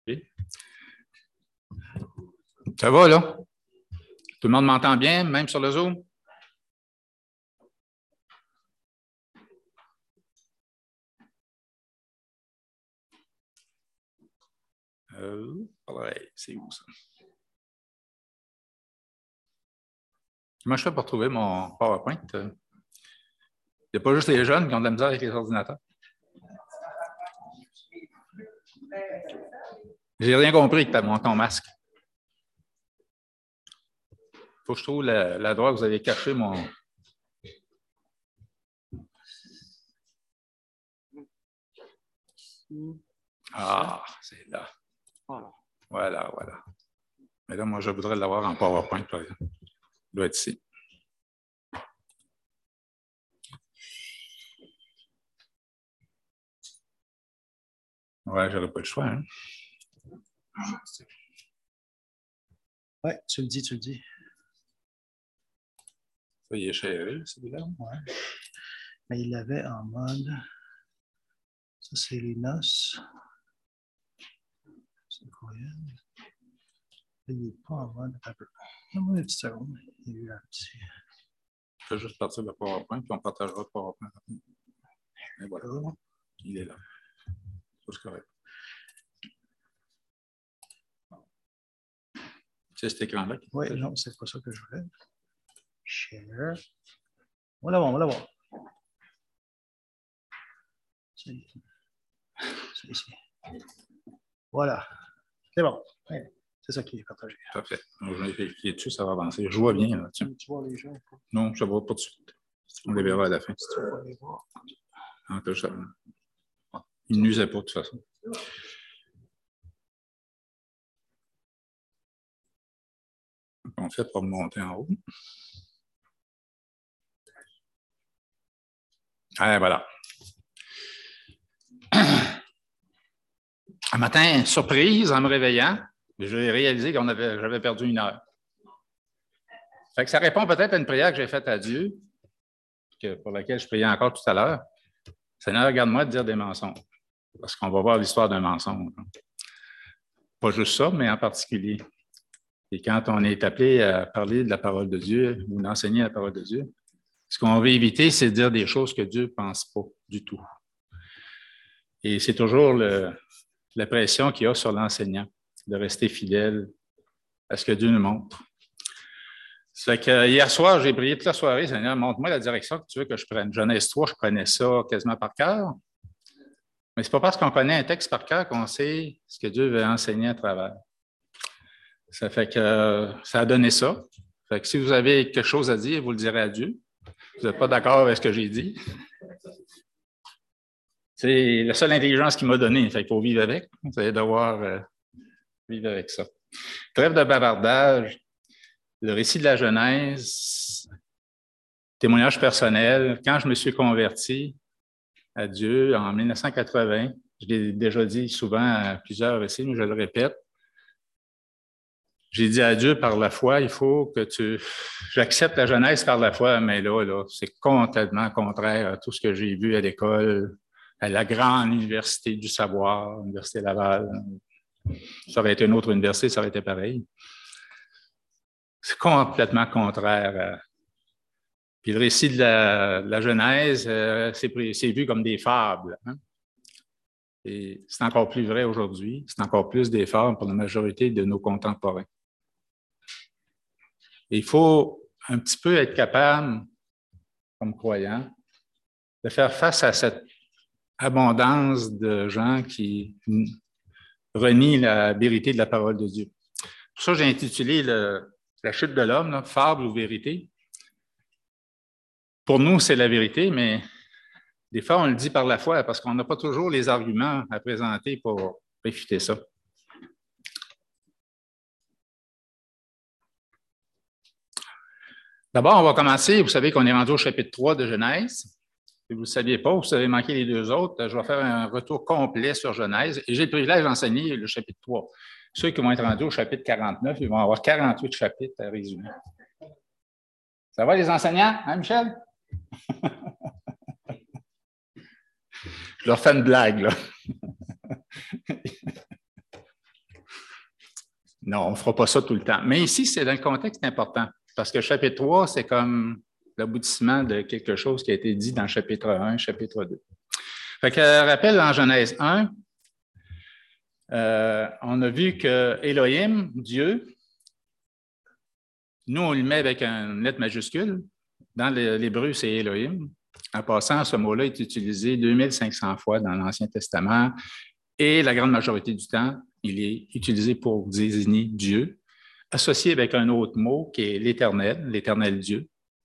Okay. Ça va, là? Tout le monde m'entend bien, même sur le Zoom? Ouais, c'est où ça? Comment je fais pour trouver mon PowerPoint? Il n'y a pas juste les jeunes qui ont de la misère avec les ordinateurs. J'ai rien compris que tu as ton masque. Il faut que je trouve l'endroit où vous avez caché mon. Ah, c'est là. Voilà. Mais là, moi, je voudrais l'avoir en PowerPoint, par exemple. Il doit être ici. Ouais, j'aurais pas le choix, hein? Oui, tu le dis. Ça, il est chez celui-là. Oui. Mais il l'avait en mode. Ça, c'est les noces. C'est le courriel. Il n'est pas en mode. Donne-moi une petite seconde. Il y a eu un petit. Je vais juste partir le PowerPoint, puis on partagera le PowerPoint. Et voilà. Il est là. C'est correct. C'est cet écran-là? Oui, non, c'est pas ça que je voulais. Share. Voilà bon. C'est ici. Voilà. C'est bon. Ouais. C'est ça qui est partagé. Parfait. Donc, je vais vérifier dessus, ça va avancer. Je vois bien. Là, tu vois les gens? Non, je ne vois pas tout de suite. On les verra à la fin. Si tu vas les voir. Il ne nuisait pas de toute façon. On fait pour monter en haut. Ah, voilà. Un matin, surprise, en me réveillant, j'ai réalisé que j'avais perdu 1 heure. Fait que ça répond peut-être à une prière que j'ai faite à Dieu, pour laquelle je priais encore tout à l'heure. Seigneur, regarde-moi de dire des mensonges, parce qu'on va voir l'histoire d'un mensonge. Pas juste ça, mais en particulier. Et quand on est appelé à parler de la parole de Dieu ou d'enseigner la parole de Dieu, ce qu'on veut éviter, c'est de dire des choses que Dieu ne pense pas du tout. Et c'est toujours la pression qu'il y a sur l'enseignant de rester fidèle à ce que Dieu nous montre. Ça fait que hier soir, j'ai prié toute la soirée, Seigneur, montre-moi la direction que tu veux que je prenne. Genèse 3, je connais ça quasiment par cœur. Mais ce n'est pas parce qu'on connaît un texte par cœur qu'on sait ce que Dieu veut enseigner à travers. Ça fait que ça a donné ça. Fait que si vous avez quelque chose à dire, vous le direz à Dieu. Vous n'êtes pas d'accord avec ce que j'ai dit. C'est la seule intelligence qu'il m'a donnée. Fait qu'il faut vivre avec. Vous allez devoir vivre avec ça. Trêve de bavardage. Le récit de la Genèse, témoignage personnel. Quand je me suis converti à Dieu en 1980, je l'ai déjà dit souvent à plusieurs récits, mais je le répète, j'ai dit à Dieu par la foi, il faut que j'accepte la Genèse par la foi, mais là, c'est complètement contraire à tout ce que j'ai vu à l'école, à la grande université du savoir, l'Université Laval. Ça aurait été une autre université, ça aurait été pareil. C'est complètement contraire. Puis le récit de la Genèse, c'est vu comme des fables. Hein? Et c'est encore plus vrai aujourd'hui. C'est encore plus des fables pour la majorité de nos contemporains. Et il faut un petit peu être capable, comme croyant, de faire face à cette abondance de gens qui renient la vérité de la parole de Dieu. Pour ça, j'ai intitulé la chute de l'homme, fable ou vérité. Pour nous, c'est la vérité, mais des fois, on le dit par la foi parce qu'on n'a pas toujours les arguments à présenter pour réfuter ça. D'abord, on va commencer. Vous savez qu'on est rendu au chapitre 3 de Genèse. Si vous ne le saviez pas, vous avez manqué les 2 autres, je vais faire un retour complet sur Genèse et j'ai le privilège d'enseigner le chapitre 3. Ceux qui vont être rendus au chapitre 49, ils vont avoir 48 chapitres à résumer. Ça va les enseignants, hein, Michel? Je leur fais une blague, là. Non, on ne fera pas ça tout le temps. Mais ici, c'est dans le contexte important, parce que le chapitre 3, c'est comme l'aboutissement de quelque chose qui a été dit dans le chapitre 1, chapitre 2. Fait que, rappel en Genèse 1, on a vu que Elohim, Dieu, nous, on le met avec une lettre majuscule. Dans l'hébreu, c'est Elohim. En passant, ce mot-là est utilisé 2500 fois dans l'Ancien Testament et la grande majorité du temps, il est utilisé pour désigner Dieu, associé avec un autre mot qui est l'Éternel Dieu,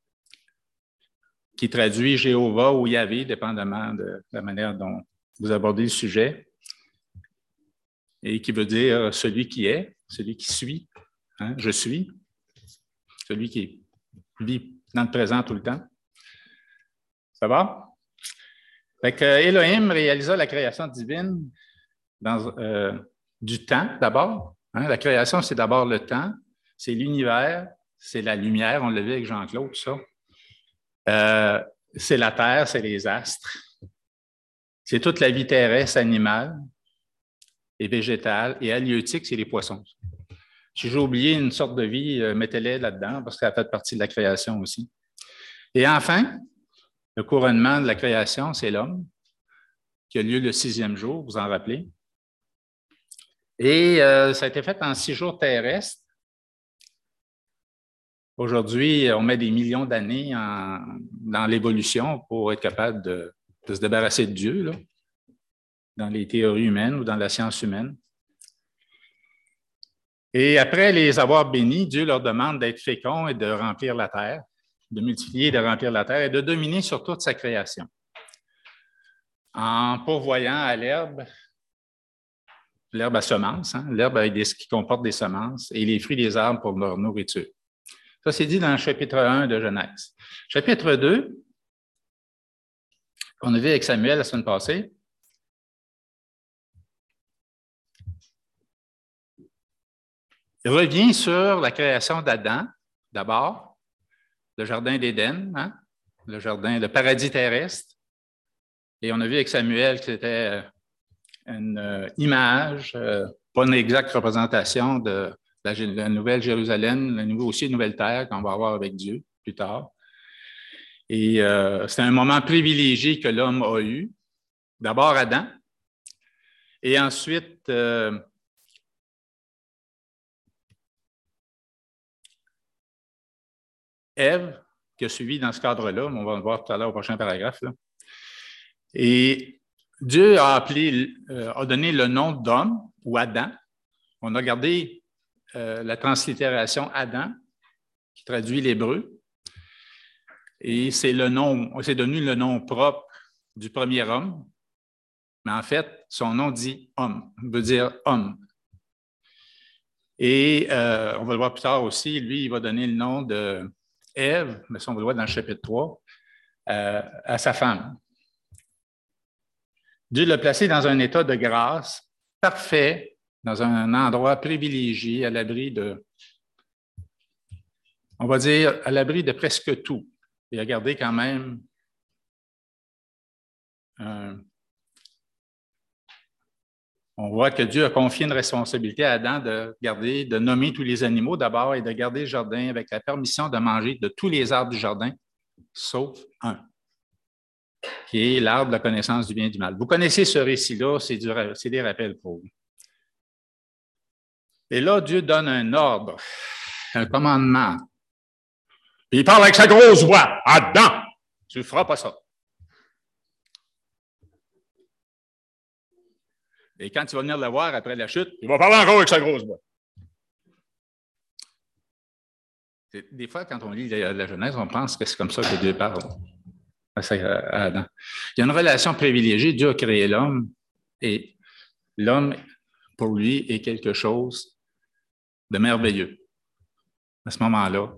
qui traduit Jéhovah ou Yahvé, dépendamment de la manière dont vous abordez le sujet, et qui veut dire celui qui est, celui qui suit, hein, je suis, celui qui vit dans le présent tout le temps. Ça va? Fait que Elohim réalisa la création divine dans du temps d'abord. Hein? La création, c'est d'abord le temps, c'est l'univers, c'est la lumière, on l'a vu avec Jean-Claude, tout ça. C'est la terre, c'est les astres. C'est toute la vie terrestre, animale et végétale, et halieutique, c'est les poissons. Si j'ai oublié une sorte de vie, mettez-les là-dedans, parce que ça fait partie de la création aussi. Et enfin, le couronnement de la création, c'est l'homme, qui a lieu le 6e jour, vous en rappelez. Et ça a été fait en 6 jours terrestres. Aujourd'hui, on met des millions d'années dans l'évolution pour être capable de se débarrasser de Dieu, là, dans les théories humaines ou dans la science humaine. Et après les avoir bénis, Dieu leur demande d'être féconds et de remplir la terre, de multiplier et de remplir la terre et de dominer sur toute sa création. En pourvoyant à l'herbe à semences, hein, l'herbe qui comporte des semences et les fruits des arbres pour leur nourriture. Ça, c'est dit dans le chapitre 1 de Genèse. Chapitre 2, qu'on a vu avec Samuel la semaine passée, il revient sur la création d'Adam, d'abord, le jardin d'Éden, hein, le paradis terrestre. Et on a vu avec Samuel que c'était une image, pas une exacte représentation de la Nouvelle Jérusalem, aussi une nouvelle terre qu'on va avoir avec Dieu plus tard. Et c'est un moment privilégié que l'homme a eu. D'abord Adam, et ensuite Ève, qui a suivi dans ce cadre-là, on va le voir tout à l'heure au prochain paragraphe. Là. Et Dieu a donné le nom d'homme, ou Adam. On a gardé la translittération Adam, qui traduit l'hébreu. Et c'est devenu le nom propre du premier homme. Mais en fait, son nom dit homme, veut dire homme. Et on va le voir plus tard aussi, lui, il va donner le nom de Ève, mais ça on va le voir dans le chapitre 3, à sa femme. Dieu l'a placé dans un état de grâce parfait, dans un endroit privilégié, à l'abri on va dire, à l'abri de presque tout. Il a gardé quand même on voit que Dieu a confié une responsabilité à Adam de nommer tous les animaux d'abord et de garder le jardin avec la permission de manger de tous les arbres du jardin, sauf un, qui est l'arbre de la connaissance du bien et du mal. Vous connaissez ce récit-là, c'est des rappels pour vous. Et là, Dieu donne un ordre, un commandement. Puis il parle avec sa grosse voix. Adam, tu ne feras pas ça. Et quand tu vas venir le voir après la chute, il va parler encore avec sa grosse voix. Des fois, quand on lit la Genèse, on pense que c'est comme ça que Dieu parle à Adam. Il y a une relation privilégiée. Dieu a créé l'homme et l'homme, pour lui, est quelque chose de merveilleux à ce moment-là.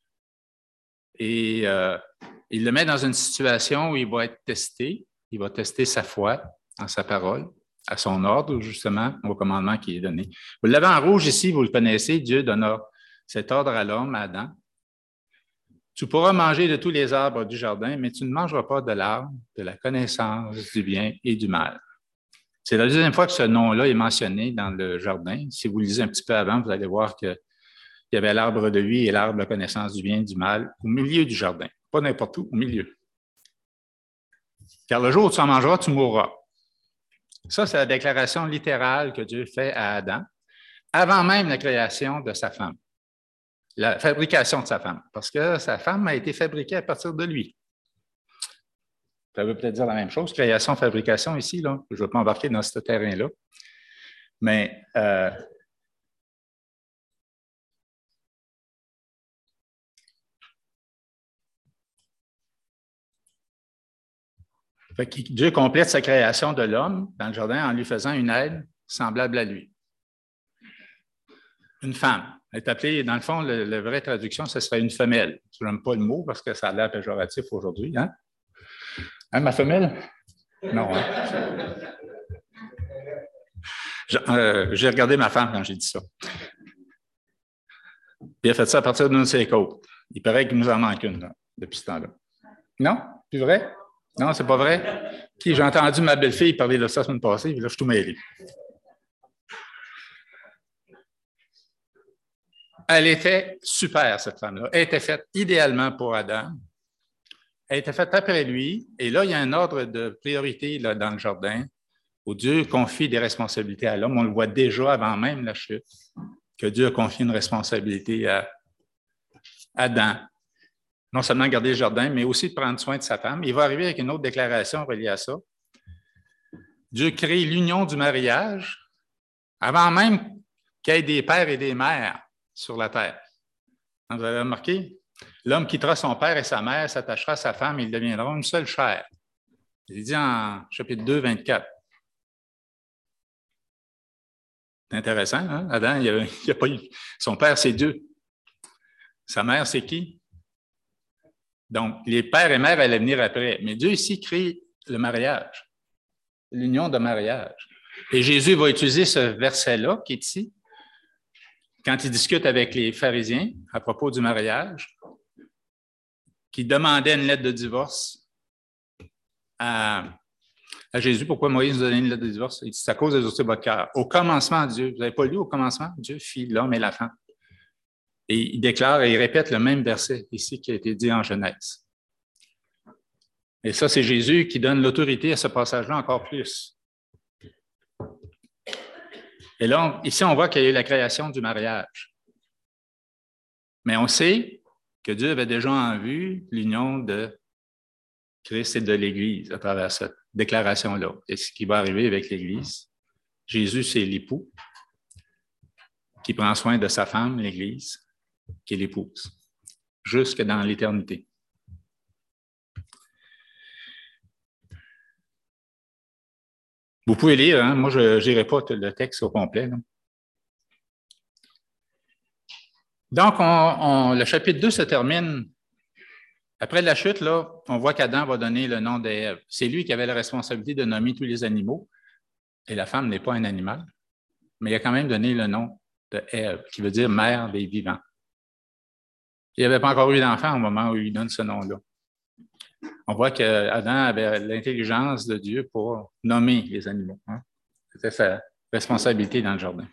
Et il le met dans une situation où il va être testé. Il va tester sa foi en sa parole, à son ordre, justement, au commandement qui est donné. Vous l'avez en rouge ici, vous le connaissez, Dieu donna cet ordre à l'homme, à Adam. Tu pourras manger de tous les arbres du jardin, mais tu ne mangeras pas de l'arbre de la connaissance du bien et du mal. C'est la deuxième fois que ce nom-là est mentionné dans le jardin. Si vous lisez un petit peu avant, vous allez voir qu'il y avait l'arbre de vie et l'arbre de la connaissance du bien et du mal au milieu du jardin. Pas n'importe où, au milieu. Car le jour où tu en mangeras, tu mourras. Ça, c'est la déclaration littérale que Dieu fait à Adam, avant même la création de sa femme, la fabrication de sa femme, parce que sa femme a été fabriquée à partir de lui. Ça veut peut-être dire la même chose, création, fabrication ici, là. Je ne vais pas embarquer dans ce terrain-là. Mais Dieu complète sa création de l'homme dans le jardin en lui faisant une aide semblable à lui. Une femme. Elle est appelée, dans le fond, la vraie traduction, ce serait une femelle. Je n'aime pas le mot parce que ça a l'air péjoratif aujourd'hui. Hein? Hein, ma femelle? Non. Hein? J'ai regardé ma femme quand j'ai dit ça. Il a fait ça à partir d'une de ses côtes. Il paraît qu'il nous en manque une là, depuis ce temps-là. Non? Plus vrai? Non, c'est pas vrai? Puis j'ai entendu ma belle-fille parler de ça la semaine passée, puis là, je suis tout mêlé. Elle était super, cette femme-là. Elle était faite idéalement pour Adam. Elle était faite après lui. Et là, il y a un ordre de priorité là, dans le jardin où Dieu confie des responsabilités à l'homme. On le voit déjà avant même la chute, que Dieu a confié une responsabilité à Adam. Non seulement garder le jardin, mais aussi de prendre soin de sa femme. Il va arriver avec une autre déclaration reliée à ça. Dieu crée l'union du mariage avant même qu'il y ait des pères et des mères sur la terre. Vous avez remarqué? L'homme quittera son père et sa mère, s'attachera à sa femme, et ils deviendront une seule chair. Il est dit en chapitre 2, 24. C'est intéressant, hein? Adam, il a pas eu... Son père, c'est Dieu. Sa mère, c'est qui? Donc, les pères et mères allaient venir après. Mais Dieu ici crée le mariage, l'union de mariage. Et Jésus va utiliser ce verset-là qui est ici, quand il discute avec les pharisiens à propos du mariage, qui demandaient une lettre de divorce à Jésus. Pourquoi Moïse nous donnait une lettre de divorce? Il dit, c'est à cause de votre cœur. Au commencement, Dieu, vous n'avez pas lu au commencement? Dieu fit l'homme et la femme. Et il déclare et il répète le même verset ici qui a été dit en Genèse. Et ça, c'est Jésus qui donne l'autorité à ce passage-là encore plus. Et là, ici, on voit qu'il y a eu la création du mariage. Mais on sait que Dieu avait déjà en vue l'union de Christ et de l'Église à travers cette déclaration-là. Et ce qui va arriver avec l'Église, Jésus, c'est l'époux qui prend soin de sa femme, l'Église, qui est l'épouse, jusque dans l'éternité. Vous pouvez lire, hein? Moi, je n'irai pas le texte au complet. Là. Donc, le chapitre 2 se termine. Après la chute, là, on voit qu'Adam va donner le nom d'Ève. C'est lui qui avait la responsabilité de nommer tous les animaux. Et la femme n'est pas un animal, mais il a quand même donné le nom de Ève, qui veut dire mère des vivants. Il n'avait pas encore eu d'enfant au moment où il donne ce nom-là. On voit qu'Adam avait l'intelligence de Dieu pour nommer les animaux. Hein? C'était sa responsabilité dans le jardin.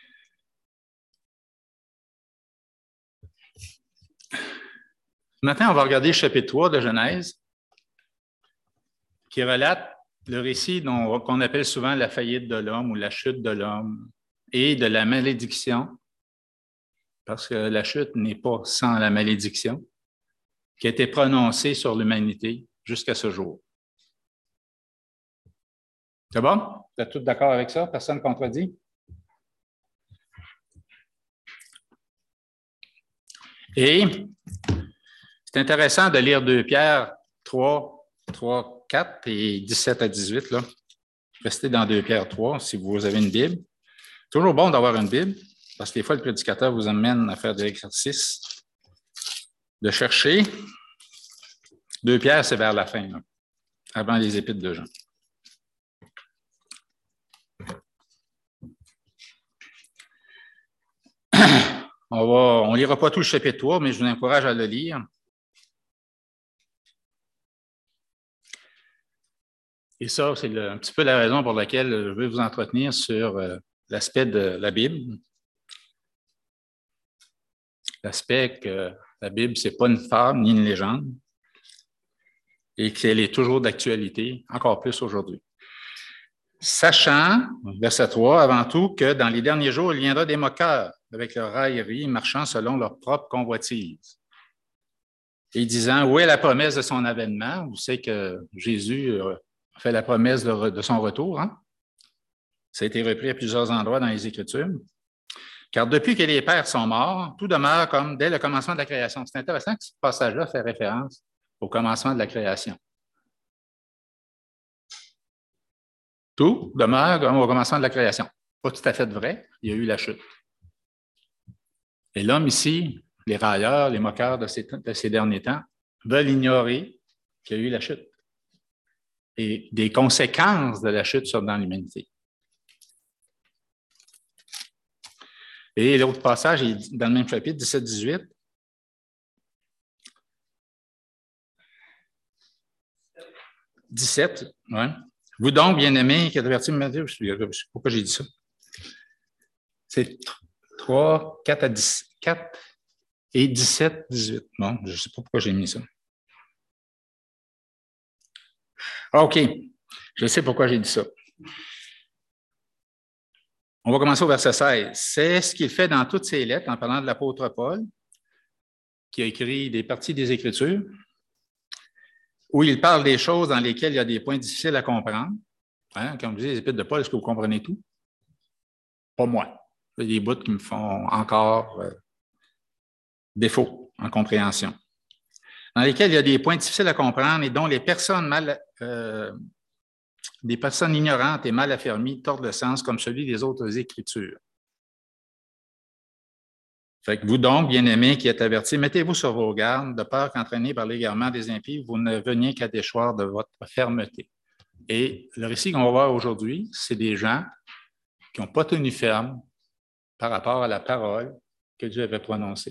Ce matin, on va regarder le chapitre 3 de Genèse, qui relate le récit qu'on appelle souvent la faillite de l'homme ou la chute de l'homme et de la malédiction, parce que la chute n'est pas sans la malédiction, qui a été prononcée sur l'humanité jusqu'à ce jour. C'est bon? Vous êtes tous d'accord avec ça? Personne ne contredit? Et c'est intéressant de lire 2 Pierre 3, 4 et 17 à 18. Là. Restez dans 2 Pierre 3 si vous avez une Bible. Toujours bon d'avoir une Bible, parce que des fois, le prédicateur vous amène à faire de l'exercice, de chercher. 2 Pierre, c'est vers la fin, là, avant les épîtres de Jean. On ne lira pas tout le chapitre 3, mais je vous encourage à le lire. Et ça, c'est un petit peu la raison pour laquelle je veux vous entretenir sur l'aspect de la Bible. L'aspect que la Bible, ce n'est pas une fable ni une légende et qu'elle est toujours d'actualité, encore plus aujourd'hui. Sachant, verset 3, avant tout, que dans les derniers jours, il viendra des moqueurs avec leur raillerie, marchant selon leur propre convoitise. Et disant, où est la promesse de son avènement? Vous savez que Jésus a fait la promesse de son retour. Hein? Ça a été repris à plusieurs endroits dans les Écritures. Car depuis que les pères sont morts, tout demeure comme dès le commencement de la création. C'est intéressant que ce passage-là fait référence au commencement de la création. Tout demeure comme au commencement de la création. Pas tout à fait vrai, il y a eu la chute. Et l'homme ici, les railleurs, les moqueurs de ces derniers temps, veulent ignorer qu'il y a eu la chute et des conséquences de la chute dans l'humanité. Et l'autre passage est dans le même chapitre, 17-18. « 17, oui. Vous donc, bien-aimés, qui êtes avertis, je ne sais pas pourquoi j'ai dit ça. C'est 3, 4 à 10, 4 et 17, 18. Bon, je ne sais pas pourquoi j'ai mis ça. OK, je sais pourquoi j'ai dit ça. On va commencer au verset 16. C'est ce qu'il fait dans toutes ses lettres en parlant de l'apôtre Paul, qui a écrit des parties des Écritures, où il parle des choses dans lesquelles il y a des points difficiles à comprendre. Hein, comme je dis, les épîtres de Paul, est-ce que vous comprenez tout? Pas moi. Il y a des bouts qui me font encore défaut en compréhension. Dans lesquels il y a des points difficiles à comprendre et dont les personnes des personnes ignorantes et mal affermies tordent le sens comme celui des autres Écritures. Fait que vous donc, bien-aimés qui êtes avertis, mettez-vous sur vos gardes, de peur qu'entraînés par l'égarement des impies, vous ne veniez qu'à déchoir de votre fermeté. Et le récit qu'on va voir aujourd'hui, c'est des gens qui n'ont pas tenu ferme par rapport à la parole que Dieu avait prononcée.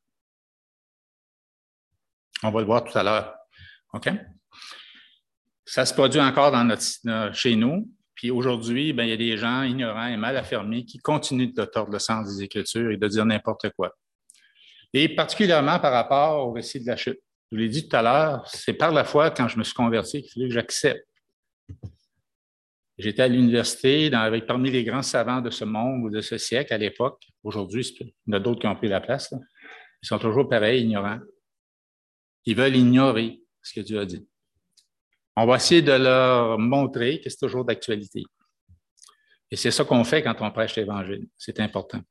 On va le voir tout à l'heure. OK? Ça se produit encore chez nous. Puis aujourd'hui, il y a des gens ignorants et mal affermis qui continuent de tordre le sens des Écritures et de dire n'importe quoi. Et particulièrement par rapport au récit de la chute. Je vous l'ai dit tout à l'heure, c'est par la foi, quand je me suis converti, qu'il fallait que j'accepte. J'étais à l'université parmi les grands savants de ce monde ou de ce siècle à l'époque. Aujourd'hui, il y en a d'autres qui ont pris la place. Là. Ils sont toujours pareils, ignorants. Ils veulent ignorer ce que Dieu a dit. On va essayer de leur montrer que c'est toujours d'actualité. Et c'est ça qu'on fait quand on prêche l'Évangile. C'est important.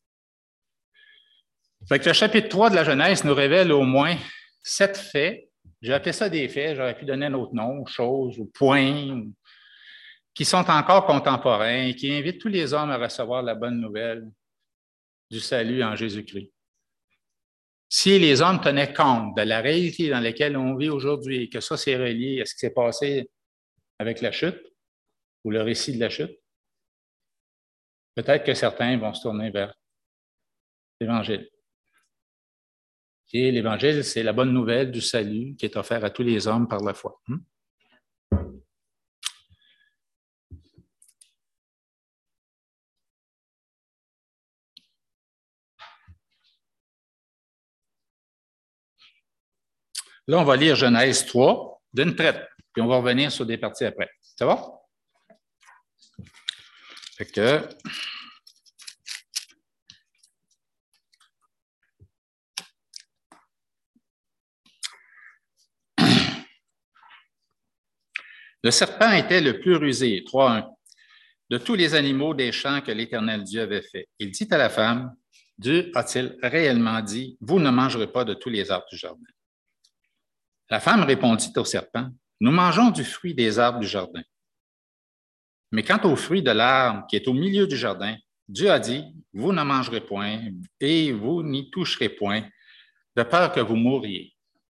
Fait que le chapitre 3 de la Genèse nous révèle au moins 7 faits. J'ai appelé ça des faits, j'aurais pu donner un autre nom, choses ou points, qui sont encore contemporains et qui invitent tous les hommes à recevoir la bonne nouvelle du salut en Jésus-Christ. Si les hommes tenaient compte de la réalité dans laquelle on vit aujourd'hui et que ça, c'est relié à ce qui s'est passé avec la chute ou le récit de la chute, peut-être que certains vont se tourner vers l'Évangile. Et l'Évangile, c'est la bonne nouvelle du salut qui est offert à tous les hommes par la foi. Là, on va lire Genèse 3 d'une traite, puis on va revenir sur des parties après. Ça va? Fait que... Le serpent était le plus rusé, 3:1, de tous les animaux des champs que l'Éternel Dieu avait fait. Il dit à la femme, Dieu a-t-il réellement dit, vous ne mangerez pas de tous les arbres du jardin? La femme répondit au serpent, nous mangeons du fruit des arbres du jardin. Mais quant au fruit de l'arbre qui est au milieu du jardin, Dieu a dit, vous ne mangerez point et vous n'y toucherez point, de peur que vous mouriez.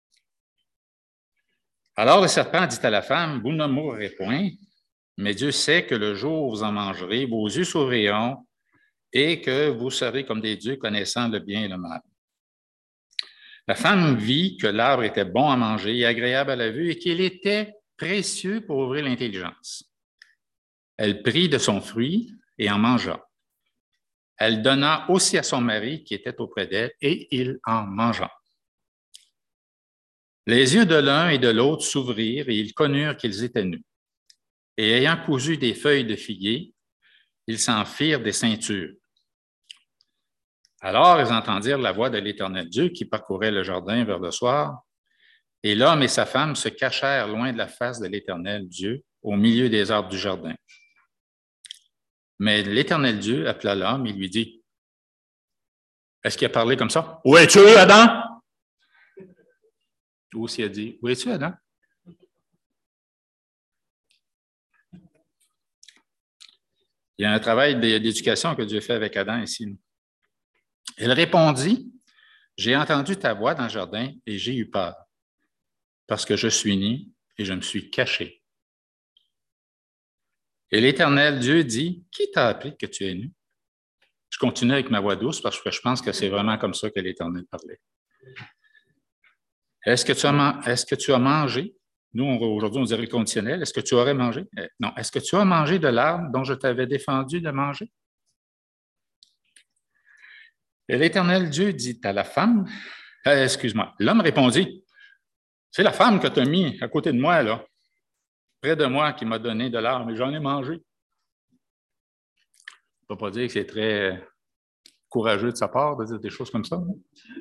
Alors le serpent dit à la femme, vous ne mourrez point, mais Dieu sait que le jour où vous en mangerez, vos yeux s'ouvriront et que vous serez comme des dieux connaissant le bien et le mal. La femme vit que l'arbre était bon à manger et agréable à la vue et qu'il était précieux pour ouvrir l'intelligence. Elle prit de son fruit et en mangea. Elle donna aussi à son mari qui était auprès d'elle, et il en mangea. Les yeux de l'un et de l'autre s'ouvrirent, et ils connurent qu'ils étaient nus. Et ayant cousu des feuilles de figuier, ils s'en firent des ceintures. Alors ils entendirent la voix de l'Éternel Dieu qui parcourait le jardin vers le soir, et l'homme et sa femme se cachèrent loin de la face de l'Éternel Dieu, au milieu des arbres du jardin. Mais l'Éternel Dieu appela l'homme et lui dit, « Est-ce qu'il a parlé comme ça? Où es-tu, Adam? » Ou s'il a dit, « Où es-tu, Adam? » Il y a un travail d'éducation que Dieu fait avec Adam ici. Il répondit, « J'ai entendu ta voix dans le jardin et j'ai eu peur, parce que je suis nu et je me suis caché. » Et l'Éternel Dieu dit, « Qui t'a appris que tu es nu? » Je continue avec ma voix douce parce que je pense que c'est vraiment comme ça que l'Éternel parlait. Est-ce que tu as mangé? Nous, aujourd'hui, on dirait le conditionnel. Est-ce que tu aurais mangé? Non. Est-ce que tu as mangé de l'arbre dont je t'avais défendu de manger? Et l'Éternel Dieu dit à la femme, excuse-moi, l'homme répondit, c'est la femme que tu as mis à côté de moi, là, près de moi, qui m'a donné de l'arbre, et j'en ai mangé. On ne peut pas dire que c'est très courageux de sa part de dire des choses comme ça. Non?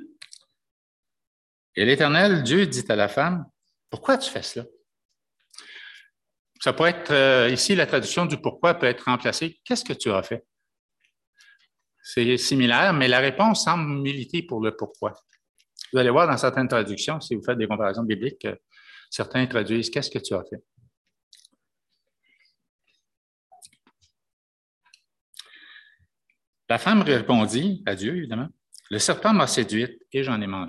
Et l'Éternel Dieu dit à la femme, pourquoi tu fais cela? Ça peut être, ici, la traduction du pourquoi peut être remplacée. Qu'est-ce que tu as fait? C'est similaire, mais la réponse semble militer pour le pourquoi. Vous allez voir dans certaines traductions, si vous faites des comparaisons bibliques, certains traduisent « Qu'est-ce que tu as fait? » La femme répondit à Dieu, évidemment, « Le serpent m'a séduite et j'en ai mangé. »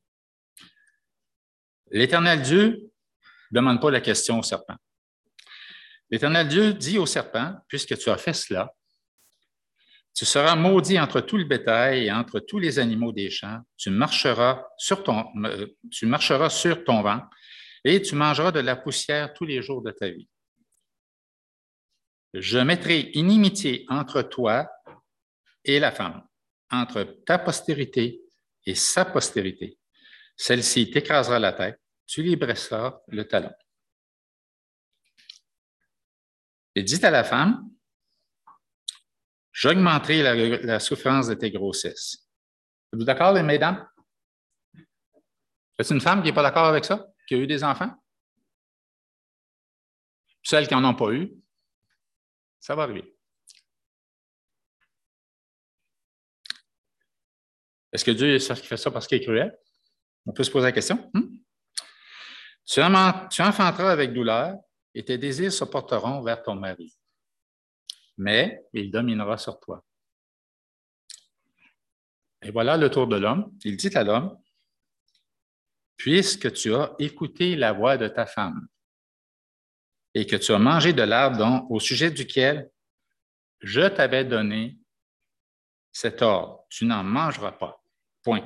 L'Éternel Dieu ne demande pas la question au serpent. L'Éternel Dieu dit au serpent, « Puisque tu as fait cela, tu seras maudit entre tout le bétail et entre tous les animaux des champs. Tu marcheras sur ton ventre et tu mangeras de la poussière tous les jours de ta vie. Je mettrai inimitié entre toi et la femme, entre ta postérité et sa postérité. Celle-ci t'écrasera la tête, tu lui briseras le talon. » Et dit à la femme, « J'augmenterai la souffrance de tes grossesses. » Êtes-vous d'accord, les mesdames? Est-ce une femme qui n'est pas d'accord avec ça, qui a eu des enfants? Celles qui n'en ont pas eu, ça va arriver. Est-ce que Dieu fait ça parce qu'il est cruel? On peut se poser la question. Tu enfanteras avec douleur et tes désirs se porteront vers ton mari. Mais il dominera sur toi. Et voilà le tour de l'homme. Il dit à l'homme, « Puisque tu as écouté la voix de ta femme et que tu as mangé de l'arbre au sujet duquel je t'avais donné cet ordre, tu n'en mangeras pas. » Point.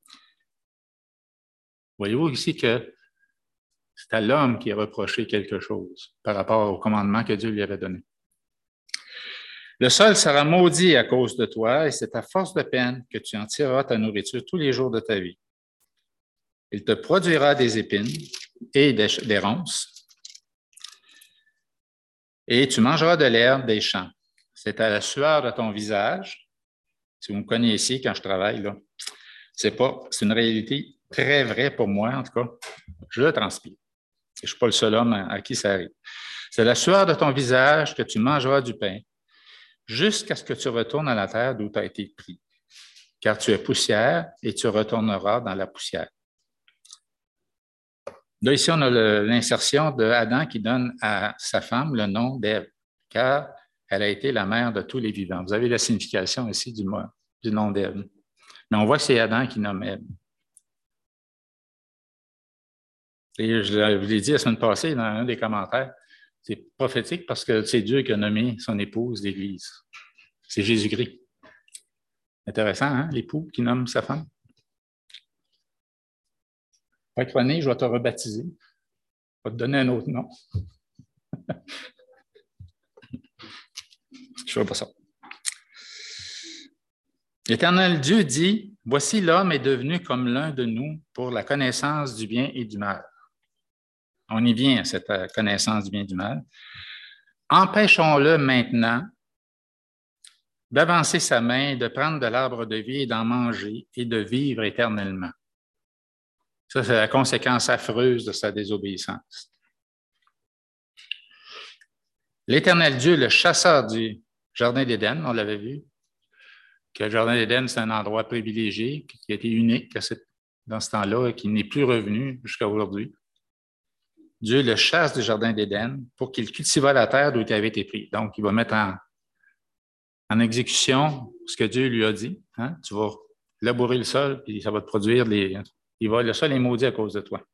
Voyez-vous ici que c'est à l'homme qui est reproché quelque chose par rapport au commandement que Dieu lui avait donné. Le sol sera maudit à cause de toi, et c'est à force de peine que tu en tireras ta nourriture tous les jours de ta vie. Il te produira des épines et des ronces, et tu mangeras de l'herbe des champs. C'est à la sueur de ton visage. Si vous me connaissez quand je travaille, là, c'est une réalité très vraie pour moi, en tout cas. Je transpire. Je ne suis pas le seul homme à qui ça arrive. C'est la sueur de ton visage que tu mangeras du pain, jusqu'à ce que tu retournes à la terre d'où tu as été pris. Car tu es poussière et tu retourneras dans la poussière. Là, ici, on a l'insertion de Adam qui donne à sa femme le nom d'Ève, car elle a été la mère de tous les vivants. Vous avez la signification ici du nom d'Ève. Mais on voit que c'est Adam qui nomme Ève. Et je vous l'ai dit la semaine passée dans un des commentaires, c'est prophétique parce que c'est Dieu qui a nommé son épouse l'Église. C'est Jésus-Christ. Intéressant, hein, l'époux qui nomme sa femme. Fait que René, je vais te rebaptiser. Je vais te donner un autre nom. Je ne ferai pas ça. L'Éternel Dieu dit, « Voici l'homme est devenu comme l'un de nous pour la connaissance du bien et du mal. » On y vient à cette connaissance du bien et du mal. « Empêchons-le maintenant d'avancer sa main, de prendre de l'arbre de vie et d'en manger et de vivre éternellement. » Ça, c'est la conséquence affreuse de sa désobéissance. L'Éternel Dieu, le chasseur du Jardin d'Éden, on l'avait vu, que le Jardin d'Éden, c'est un endroit privilégié, qui a été unique dans ce temps-là et qui n'est plus revenu jusqu'à aujourd'hui. Dieu le chasse du Jardin d'Éden pour qu'il cultivât la terre d'où il avait été pris. Donc, il va mettre en exécution ce que Dieu lui a dit. Hein? Tu vas labourer le sol, puis ça va te produire le sol est maudit à cause de toi.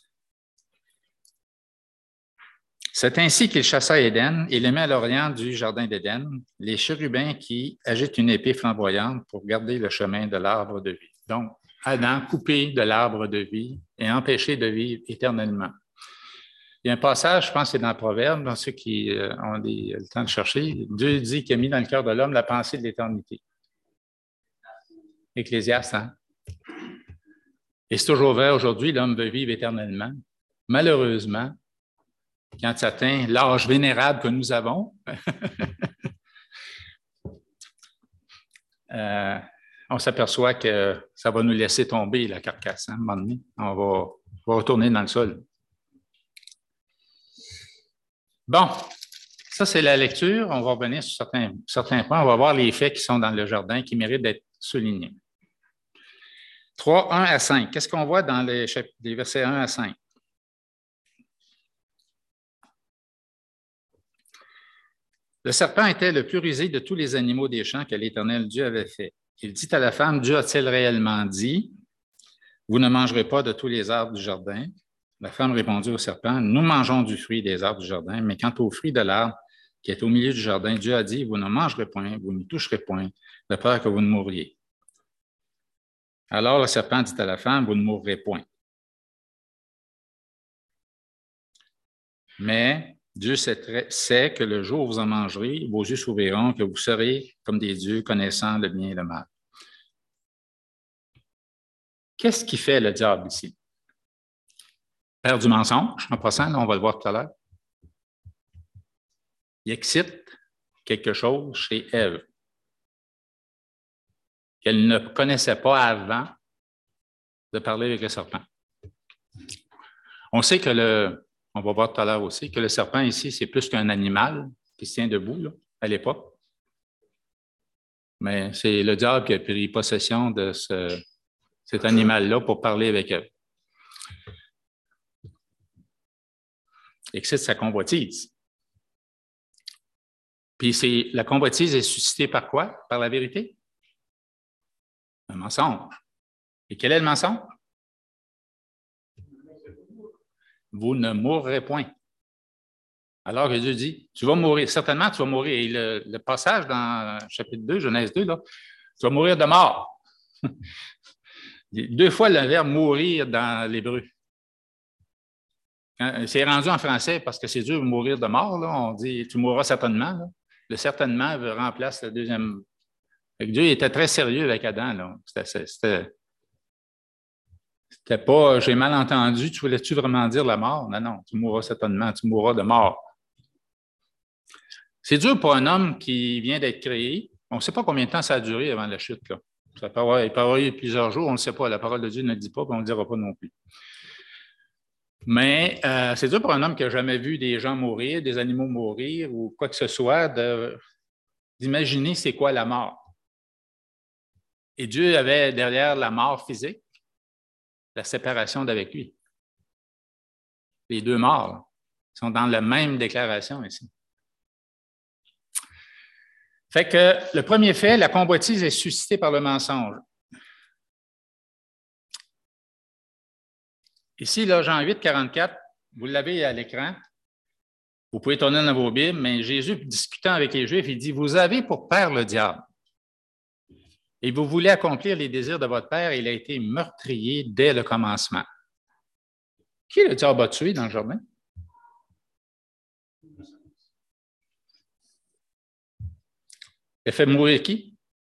C'est ainsi qu'il chassa Éden et les met à l'orient du Jardin d'Éden, les chérubins qui agitent une épée flamboyante pour garder le chemin de l'arbre de vie. Donc, Adam coupé de l'arbre de vie et empêché de vivre éternellement. Il y a un passage, je pense que c'est dans Proverbe, dans ceux qui ont le temps de chercher, Dieu dit qu'il a mis dans le cœur de l'homme la pensée de l'éternité. Ecclésiaste, hein? Et c'est toujours vrai aujourd'hui, l'homme veut vivre éternellement. Malheureusement, quand il atteint l'âge vénérable que nous avons, on s'aperçoit que ça va nous laisser tomber la carcasse. Hein, à un moment donné. On va retourner dans le sol. Bon, ça c'est la lecture. On va revenir sur certains points. On va voir les faits qui sont dans le jardin qui méritent d'être soulignés. 3, 1 à 5. Qu'est-ce qu'on voit dans les versets 1 à 5? Le serpent était le plus rusé de tous les animaux des champs que l'Éternel Dieu avait fait. Il dit à la femme, Dieu a-t-il réellement dit, vous ne mangerez pas de tous les arbres du jardin? La femme répondit au serpent, nous mangeons du fruit des arbres du jardin, mais quant au fruit de l'arbre qui est au milieu du jardin, Dieu a dit, vous ne mangerez point, vous ne toucherez point, de peur que vous ne mouriez. Alors le serpent dit à la femme, vous ne mourrez point. Mais Dieu sait que le jour où vous en mangerez, vos yeux s'ouvriront, que vous serez comme des dieux, connaissant le bien et le mal. Qu'est-ce qui fait le diable ici? Père du mensonge, en passant, là, on va le voir tout à l'heure. Il excite quelque chose chez Ève qu'elle ne connaissait pas avant de parler avec le serpent. On sait que on va voir tout à l'heure aussi, que le serpent ici, c'est plus qu'un animal qui se tient debout là, à l'époque. Mais c'est le diable qui a pris possession de cet animal-là pour parler avec elle. Excite sa convoitise. Puis la convoitise est suscitée par quoi? Par la vérité? Un mensonge. Et quel est le mensonge? Vous ne mourrez point. Alors que Dieu dit, tu vas mourir, certainement tu vas mourir. Et le passage dans chapitre 2, Genèse 2, là, tu vas mourir de mort. 2 fois le verbe mourir dans l'hébreu. C'est rendu en français parce que c'est dur de mourir de mort. Là. On dit tu mourras certainement. Là. Le certainement remplace le deuxième. Dieu était très sérieux avec Adam. Là. C'était pas j'ai mal entendu, tu voulais-tu vraiment dire la mort? Non, non, tu mourras certainement, tu mourras de mort. C'est dur pour un homme qui vient d'être créé. On ne sait pas combien de temps ça a duré avant la chute. Là. Il peut avoir eu plusieurs jours, on ne sait pas. La parole de Dieu ne le dit pas, puis on ne le dira pas non plus. Mais c'est dur pour un homme qui n'a jamais vu des gens mourir, des animaux mourir ou quoi que ce soit, d'imaginer c'est quoi la mort. Et Dieu avait derrière la mort physique la séparation d'avec lui. Les 2 morts sont dans la même déclaration ici. Fait que le premier fait, la convoitise est suscitée par le mensonge. Ici, là, Jean 8, 44, vous l'avez à l'écran. Vous pouvez tourner dans vos Bibles, mais Jésus, discutant avec les Juifs, il dit, vous avez pour père le diable. Et vous voulez accomplir les désirs de votre père, il a été meurtrier dès le commencement. Qui le diable a tué dans le jardin? Elle fait mourir qui?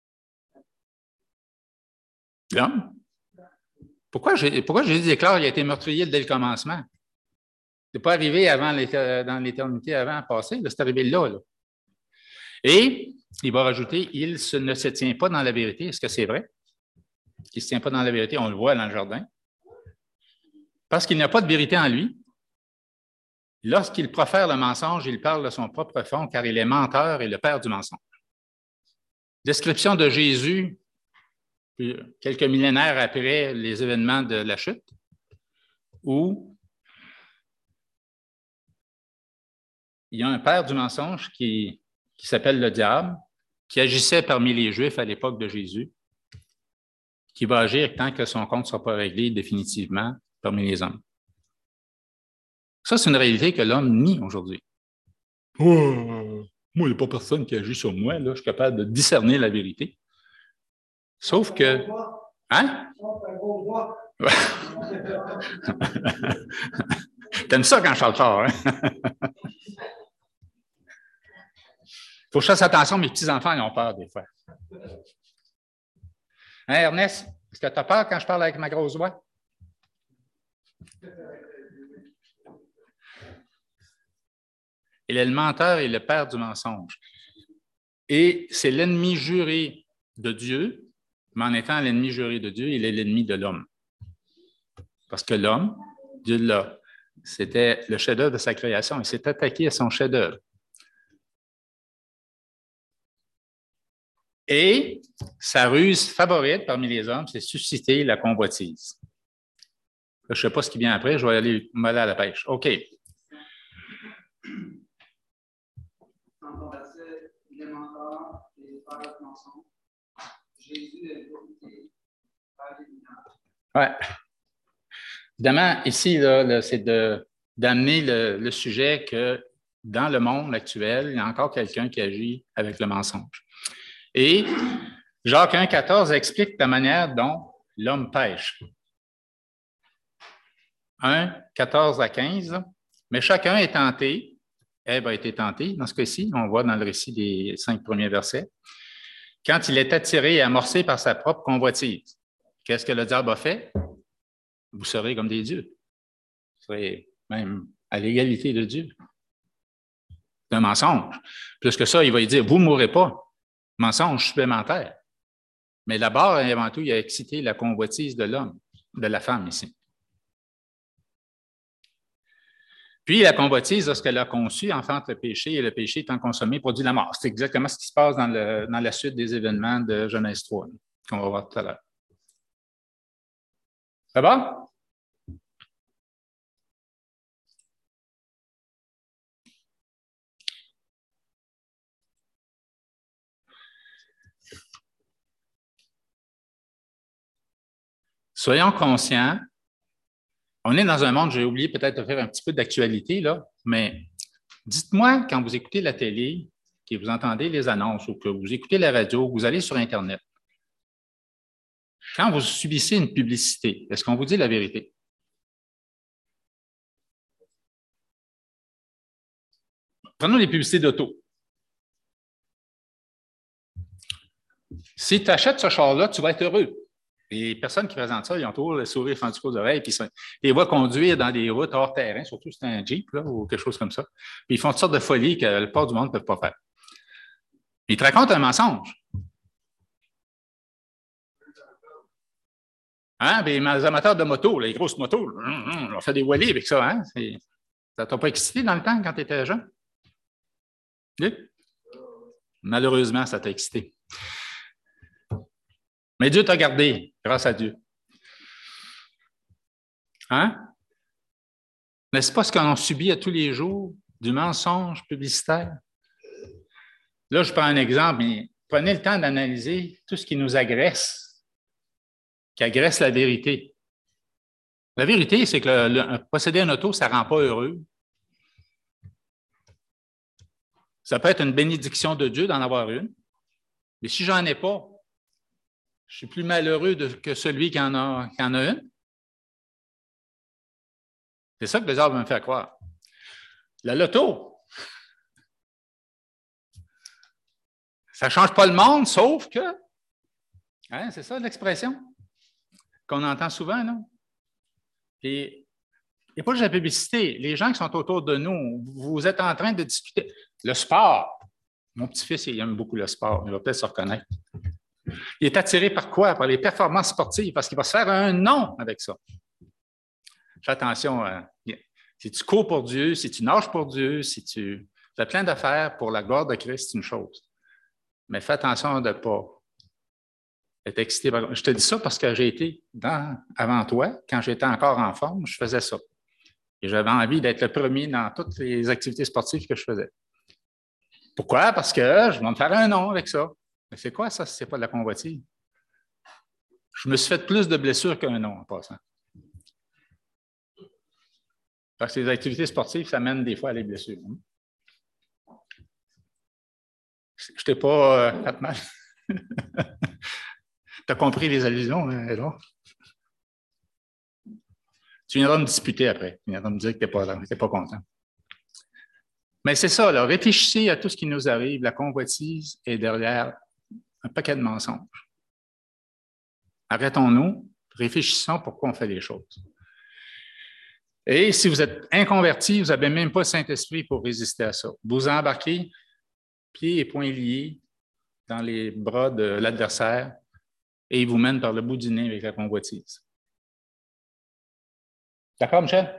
L'homme. Pourquoi Jésus déclare qu'il a été meurtrier dès le commencement? Ce n'est pas arrivé dans l'éternité avant, passé, c'est arrivé là. Et il va rajouter, il ne se tient pas dans la vérité. Est-ce que c'est vrai? Il ne se tient pas dans la vérité, on le voit dans le jardin. Parce qu'il n'y a pas de vérité en lui. Lorsqu'il profère le mensonge, il parle de son propre fond, car il est menteur et le père du mensonge. Description de Jésus, quelques millénaires après les événements de la chute, où il y a un père du mensonge qui s'appelle le diable, qui agissait parmi les Juifs à l'époque de Jésus, qui va agir tant que son compte ne sera pas réglé définitivement parmi les hommes. Ça, c'est une réalité que l'homme nie aujourd'hui. Oh, moi, il n'y a pas personne qui agit sur moi, là, je suis capable de discerner la vérité. Sauf que... Hein? T'aimes ça quand je parle fort, hein? Faut que je fasse attention, mes petits-enfants, ils ont peur des fois. Hein, Ernest? Est-ce que tu as peur quand je parle avec ma grosse voix? Il est le menteur et le père du mensonge. Et c'est l'ennemi juré de Dieu, mais en étant l'ennemi juré de Dieu, il est l'ennemi de l'homme. Parce que l'homme, Dieu l'a, c'était le chef-d'œuvre de sa création. Il s'est attaqué à son chef-d'œuvre. Et sa ruse favorite parmi les hommes, c'est susciter la convoitise. Là, je ne sais pas ce qui vient après, je vais aller à la pêche. OK. Oui. Évidemment, ici, là, c'est d'amener le sujet que dans le monde actuel, il y a encore quelqu'un qui agit avec le mensonge. Et Jacques 1,14 explique la manière dont l'homme pêche. 1,14 à 15. Mais chacun est tenté. Ève a été tentée, dans ce cas-ci, on voit dans le récit des 5 premiers versets, quand il est attiré et amorcé par sa propre convoitise. Qu'est-ce que le diable a fait? Vous serez comme des dieux. Vous serez même à l'égalité de Dieu. C'est un mensonge. Plus que ça, il va lui dire, vous ne mourrez pas. Mensonge supplémentaire. Mais d'abord, et avant tout, il a excité la convoitise de l'homme, de la femme ici. Puis la convoitise, lorsqu'elle a conçu, enfante le péché, et le péché étant consommé, produit la mort. C'est exactement ce qui se passe dans la suite des événements de Genèse 3, qu'on va voir tout à l'heure. Ça va? Soyons conscients, on est dans un monde, j'ai oublié peut-être de faire un petit peu d'actualité, là, mais dites-moi quand vous écoutez la télé, que vous entendez les annonces ou que vous écoutez la radio, que vous allez sur Internet, quand vous subissez une publicité, est-ce qu'on vous dit la vérité? Prenons les publicités d'auto. Si tu achètes ce char-là, tu vas être heureux. Les personnes qui présentent ça, ils ont toujours le sourire fendu aux oreilles, puis ils les voient conduire dans des routes hors terrain, surtout si c'est un Jeep là, ou quelque chose comme ça. Puis ils font toutes sortes de folies que la plupart du monde ne peut pas faire. Ils te racontent un mensonge. Hein? Les amateurs de moto, les grosses motos, on fait des wheelies avec ça. Hein? Ça ne t'a pas excité dans le temps quand tu étais jeune? Oui? Malheureusement, ça t'a excité. Mais Dieu t'a gardé, grâce à Dieu. Hein? N'est-ce pas ce qu'on subit à tous les jours du mensonge publicitaire? Là, je prends un exemple, mais prenez le temps d'analyser tout ce qui nous agresse, qui agresse la vérité. La vérité, c'est que posséder un auto, ça ne rend pas heureux. Ça peut être une bénédiction de Dieu d'en avoir une, mais si j'en ai pas, je suis plus malheureux que celui qui en a une. C'est ça que le diable veut me faire croire. La loto, Ça ne change pas le monde, sauf que, hein, c'est ça l'expression qu'on entend souvent, non? Puis, il n'y a pas juste la publicité. Les gens qui sont autour de nous, vous êtes en train de discuter. Le sport. Mon petit-fils, il aime beaucoup le sport. Il va peut-être se reconnaître. Il est attiré par quoi? Par les performances sportives, parce qu'il va se faire un nom avec ça. Fais attention. Si tu cours pour Dieu, si tu nages pour Dieu, si tu fais plein d'affaires pour la gloire de Christ, c'est une chose. Mais fais attention de ne pas être excité. Je te dis ça parce que j'ai été avant toi, quand j'étais encore en forme, je faisais ça. Et j'avais envie d'être le premier dans toutes les activités sportives que je faisais. Pourquoi? Parce que je vais me faire un nom avec ça. Mais c'est quoi ça si ce n'est pas de la convoitise? Je me suis fait plus de blessures qu'un nom en passant. Parce que les activités sportives, ça mène des fois à les blessures. Je ne t'ai pas fait mal. Tu as compris les allusions, hein, là? Tu viendras me disputer après. Tu viendras me dire que tu n'es pas content. Mais c'est ça, là. Réfléchissez à tout ce qui nous arrive. La convoitise est derrière un paquet de mensonges. Arrêtons-nous, réfléchissons pourquoi on fait les choses. Et si vous êtes inconverti, vous n'avez même pas le Saint-Esprit pour résister à ça. Vous embarquez, pieds et poings liés, dans les bras de l'adversaire et il vous mène par le bout du nez avec la convoitise. D'accord, Michel?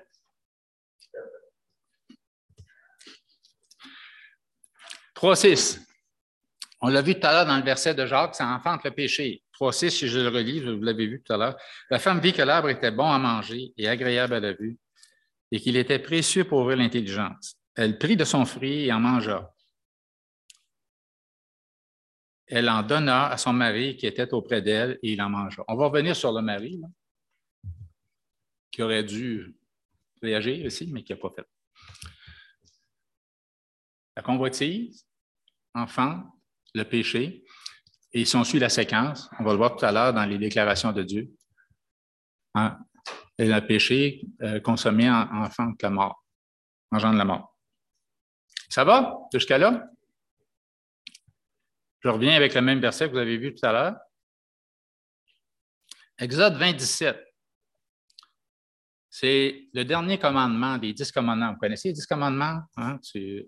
« 3,6. On l'a vu tout à l'heure dans le verset de Jacques, ça enfante le péché. 3,6, si je le relis, vous l'avez vu tout à l'heure. La femme vit que l'arbre était bon à manger et agréable à la vue, et qu'il était précieux pour ouvrir l'intelligence. Elle prit de son fruit et en mangea. Elle en donna à son mari qui était auprès d'elle et il en mangea. » On va revenir sur le mari, là, qui aurait dû réagir aussi, mais qui n'a pas fait. La convoitise, enfant, le péché, et si on suit la séquence, on va le voir tout à l'heure dans les déclarations de Dieu, hein, et le péché consommé enfante la mort, engendre la mort. Ça va jusqu'à là? Je reviens avec le même verset que vous avez vu tout à l'heure. Exode 20, 17. C'est le dernier commandement des 10 commandements. Vous connaissez les 10 commandements? Hein?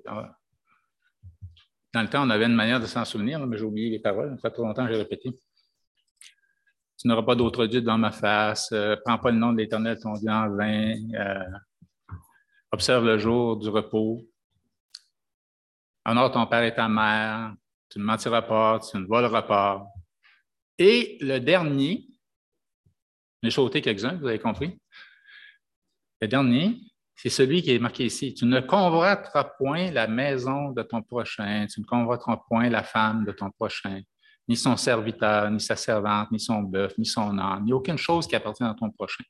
Dans le temps, on avait une manière de s'en souvenir, mais j'ai oublié les paroles. Ça fait trop longtemps que j'ai répété. Tu n'auras pas d'autre Dieu devant ma face. Prends pas le nom de l'Éternel, ton Dieu, en vain. Observe le jour du repos. Honore ton père et ta mère. Tu ne mentiras pas, tu ne voleras pas. Et le dernier, j'ai sauté quelques-uns, vous avez compris. Le dernier, c'est celui qui est marqué ici. Tu ne convoiteras point la maison de ton prochain, tu ne convoiteras point la femme de ton prochain, ni son serviteur, ni sa servante, ni son bœuf, ni son âne, ni aucune chose qui appartient à ton prochain.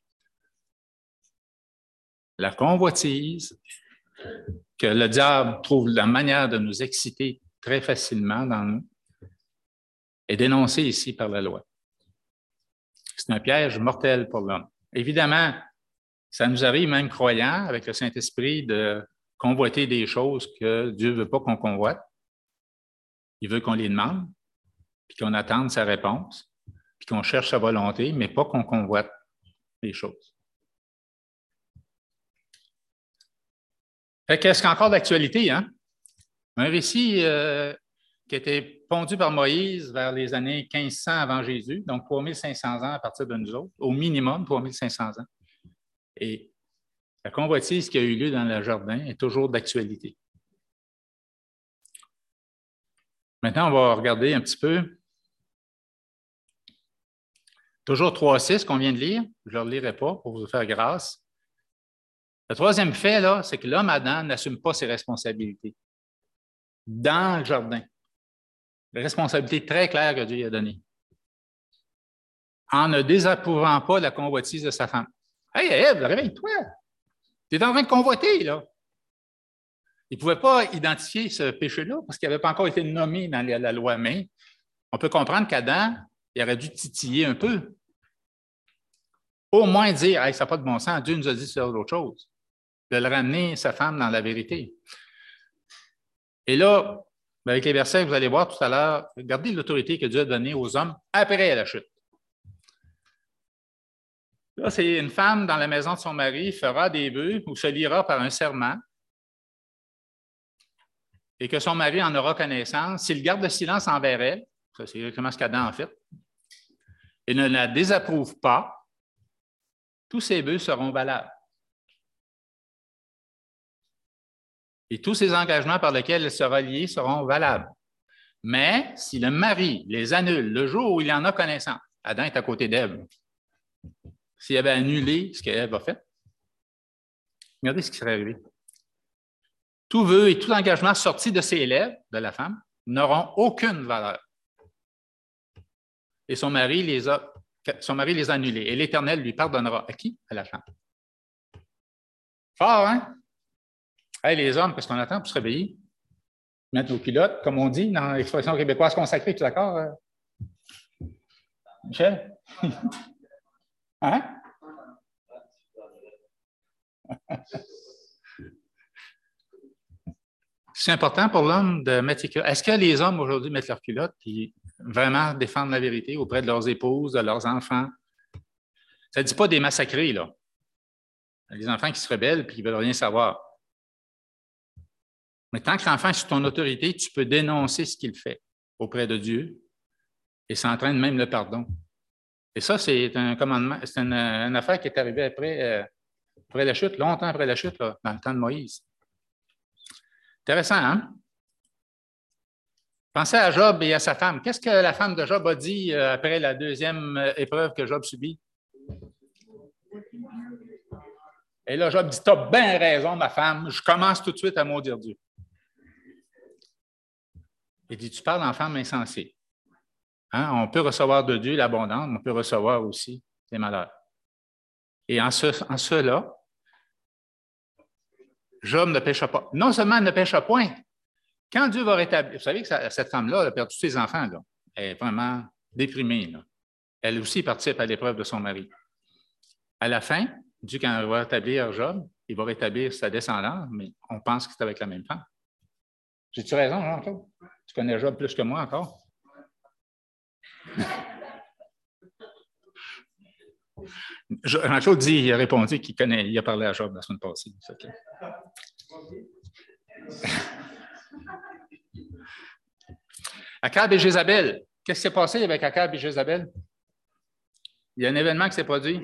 La convoitise, que le diable trouve la manière de nous exciter très facilement dans nous, est dénoncée ici par la loi. C'est un piège mortel pour l'homme. Évidemment, ça nous arrive, même croyants, avec le Saint-Esprit, de convoiter des choses que Dieu ne veut pas qu'on convoite. Il veut qu'on les demande, puis qu'on attende sa réponse, puis qu'on cherche sa volonté, mais pas qu'on convoite les choses. Fait qu'est-ce qu'il y a encore d'actualité, hein? Un récit qui a été pondu par Moïse vers les années 1500 avant Jésus, donc 3500 ans à partir de nous autres, au minimum 3500 ans. Et la convoitise qui a eu lieu dans le jardin est toujours d'actualité. Maintenant, on va regarder un petit peu. Toujours 3,6 qu'on vient de lire. Je ne le relirai pas pour vous faire grâce. Le troisième fait, là, c'est que l'homme Adam n'assume pas ses responsabilités dans le jardin. La responsabilité très claire que Dieu lui a donnée. En ne désapprouvant pas la convoitise de sa femme. Hey, Ève, réveille-toi! Tu es en train de convoiter, là. Il ne pouvait pas identifier ce péché-là parce qu'il n'avait pas encore été nommé dans la loi, mais on peut comprendre qu'Adam, il aurait dû titiller un peu. Au moins dire, hey, ça n'a pas de bon sens, Dieu nous a dit de faire autre chose. De le ramener, sa femme, dans la vérité. Et là, Mais avec les versets que vous allez voir tout à l'heure, regardez l'autorité que Dieu a donnée aux hommes après la chute. Là, c'est une femme dans la maison de son mari fera des vœux ou se liera par un serment et que son mari en aura connaissance. S'il garde le silence envers elle, ça c'est exactement ce qu'Adam a fait, et ne la désapprouve pas, tous ses vœux seront valables. Et tous ces engagements par lesquels elle sera liée seront valables. Mais si le mari les annule le jour où il en a connaissance, Adam est à côté d'Ève, s'il avait annulé ce qu'Ève a fait, regardez ce qui serait arrivé. Tout vœu et tout engagement sorti de ses lèvres, de la femme, n'auront aucune valeur. Et son mari les a annulés. Et l'Éternel lui pardonnera. À qui? À la femme. Fort, hein? Hey, les hommes, qu'est-ce qu'on attend pour se réveiller? Mettre nos culottes, comme on dit dans l'expression québécoise consacrée, tu es d'accord, Michel? Hein? C'est important pour l'homme de mettre ses culottes. Est-ce que les hommes aujourd'hui mettent leurs culottes et vraiment défendent la vérité auprès de leurs épouses, de leurs enfants? Ça ne dit pas des massacrés, là. Les enfants qui se rebellent et qui ne veulent rien savoir. Mais tant que l'enfant est sous ton autorité, tu peux dénoncer ce qu'il fait auprès de Dieu et ça entraîne même le pardon. Et ça, c'est un commandement, c'est une affaire qui est arrivée après la chute, longtemps après la chute, là, dans le temps de Moïse. Intéressant, hein? Pensez à Job et à sa femme. Qu'est-ce que la femme de Job a dit après la deuxième épreuve que Job subit? Et là, Job dit, « Tu as bien raison, ma femme, je commence tout de suite à maudire Dieu. » Il dit, « Tu parles en femme insensée. Hein? On peut recevoir de Dieu l'abondance, mais on peut recevoir aussi les malheurs. » Et en cela, Job ne pécha pas. Non seulement elle ne pécha point, quand Dieu va rétablir, vous savez que cette femme-là a perdu tous ses enfants, là. Elle est vraiment déprimée, là. Elle aussi participe à l'épreuve de son mari. À la fin, Dieu, quand il va rétablir Job, il va rétablir sa descendance, mais on pense que c'est avec la même femme. J'ai-tu raison, Jean-Claude? Tu connais Job plus que moi encore? Jean-Claude dit, il a répondu qu'il connaît, il a parlé à Job la semaine passée. Akab et Jézabel. Qu'est-ce qui s'est passé avec Akab et Jézabel? Il y a un événement qui s'est produit.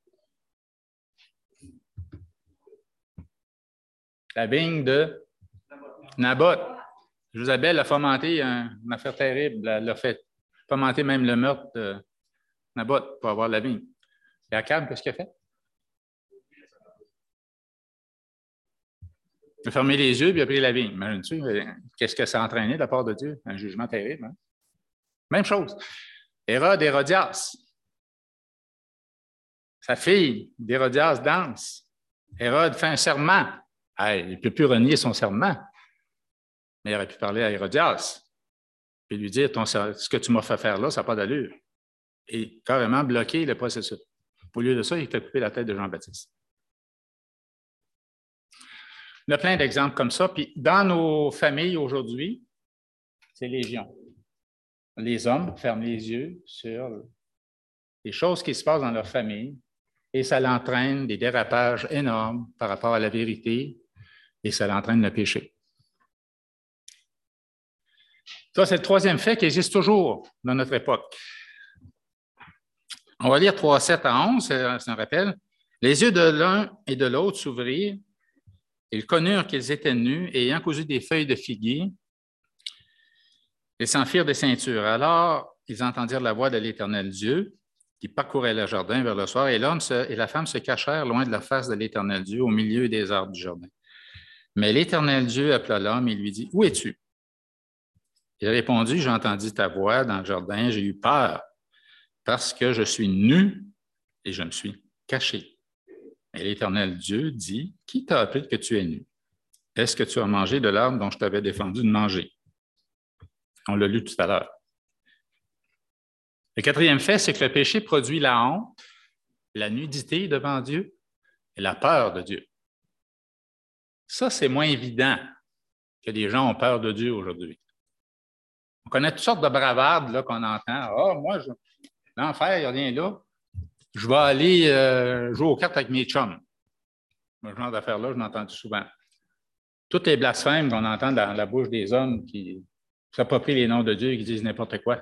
La vigne de Naboth. Jézabel a fomenté une affaire terrible. Elle a fait fomenter même le meurtre de Naboth pour avoir la vigne. Et Akab, qu'est-ce qu'il a fait? Il a fermé les yeux et il a pris la vigne. Imagine-tu, qu'est-ce que ça a entraîné de la part de Dieu? Un jugement terrible. Hein? Même chose. Hérode, Hérodias. Sa fille d'Hérodias danse. Hérode fait un serment. Il ne peut plus renier son serment. Mais il aurait pu parler à Hérodias et lui dire, ce que tu m'as fait faire là, ça n'a pas d'allure. Et carrément bloquer le processus. Au lieu de ça, il fait couper la tête de Jean-Baptiste. Il y a plein d'exemples comme ça. Puis dans nos familles aujourd'hui, c'est légion. Les hommes ferment les yeux sur les choses qui se passent dans leur famille et ça l'entraîne des dérapages énormes par rapport à la vérité et ça l'entraîne le péché. Ça, c'est le troisième fait qui existe toujours dans notre époque. On va lire 3, 7 à 11, c'est un rappel. Les yeux de l'un et de l'autre s'ouvrirent. Ils connurent qu'ils étaient nus et ayant cousu des feuilles de figuier, ils s'en firent des ceintures. Alors, ils entendirent la voix de l'Éternel Dieu qui parcourait le jardin vers le soir et l'homme et la femme se cachèrent loin de la face de l'Éternel Dieu au milieu des arbres du jardin. Mais l'Éternel Dieu appela l'homme et lui dit, « Où es-tu? » Il a répondu, « J'ai entendu ta voix dans le jardin, j'ai eu peur parce que je suis nu et je me suis caché. » Et l'Éternel Dieu dit, « Qui t'a appris que tu es nu? Est-ce que tu as mangé de l'arbre dont je t'avais défendu de manger? » On l'a lu tout à l'heure. Le quatrième fait, c'est que le péché produit la honte, la nudité devant Dieu et la peur de Dieu. Ça, c'est moins évident que les gens ont peur de Dieu aujourd'hui. On connaît toutes sortes de bravardes là, qu'on entend. Ah, moi, l'enfer, il n'y a rien là. Je vais aller jouer aux cartes avec mes chums. Ce genre d'affaires-là, je l'ai entendu souvent. Toutes les blasphèmes qu'on entend dans la bouche des hommes qui s'approprient les noms de Dieu et qui disent n'importe quoi.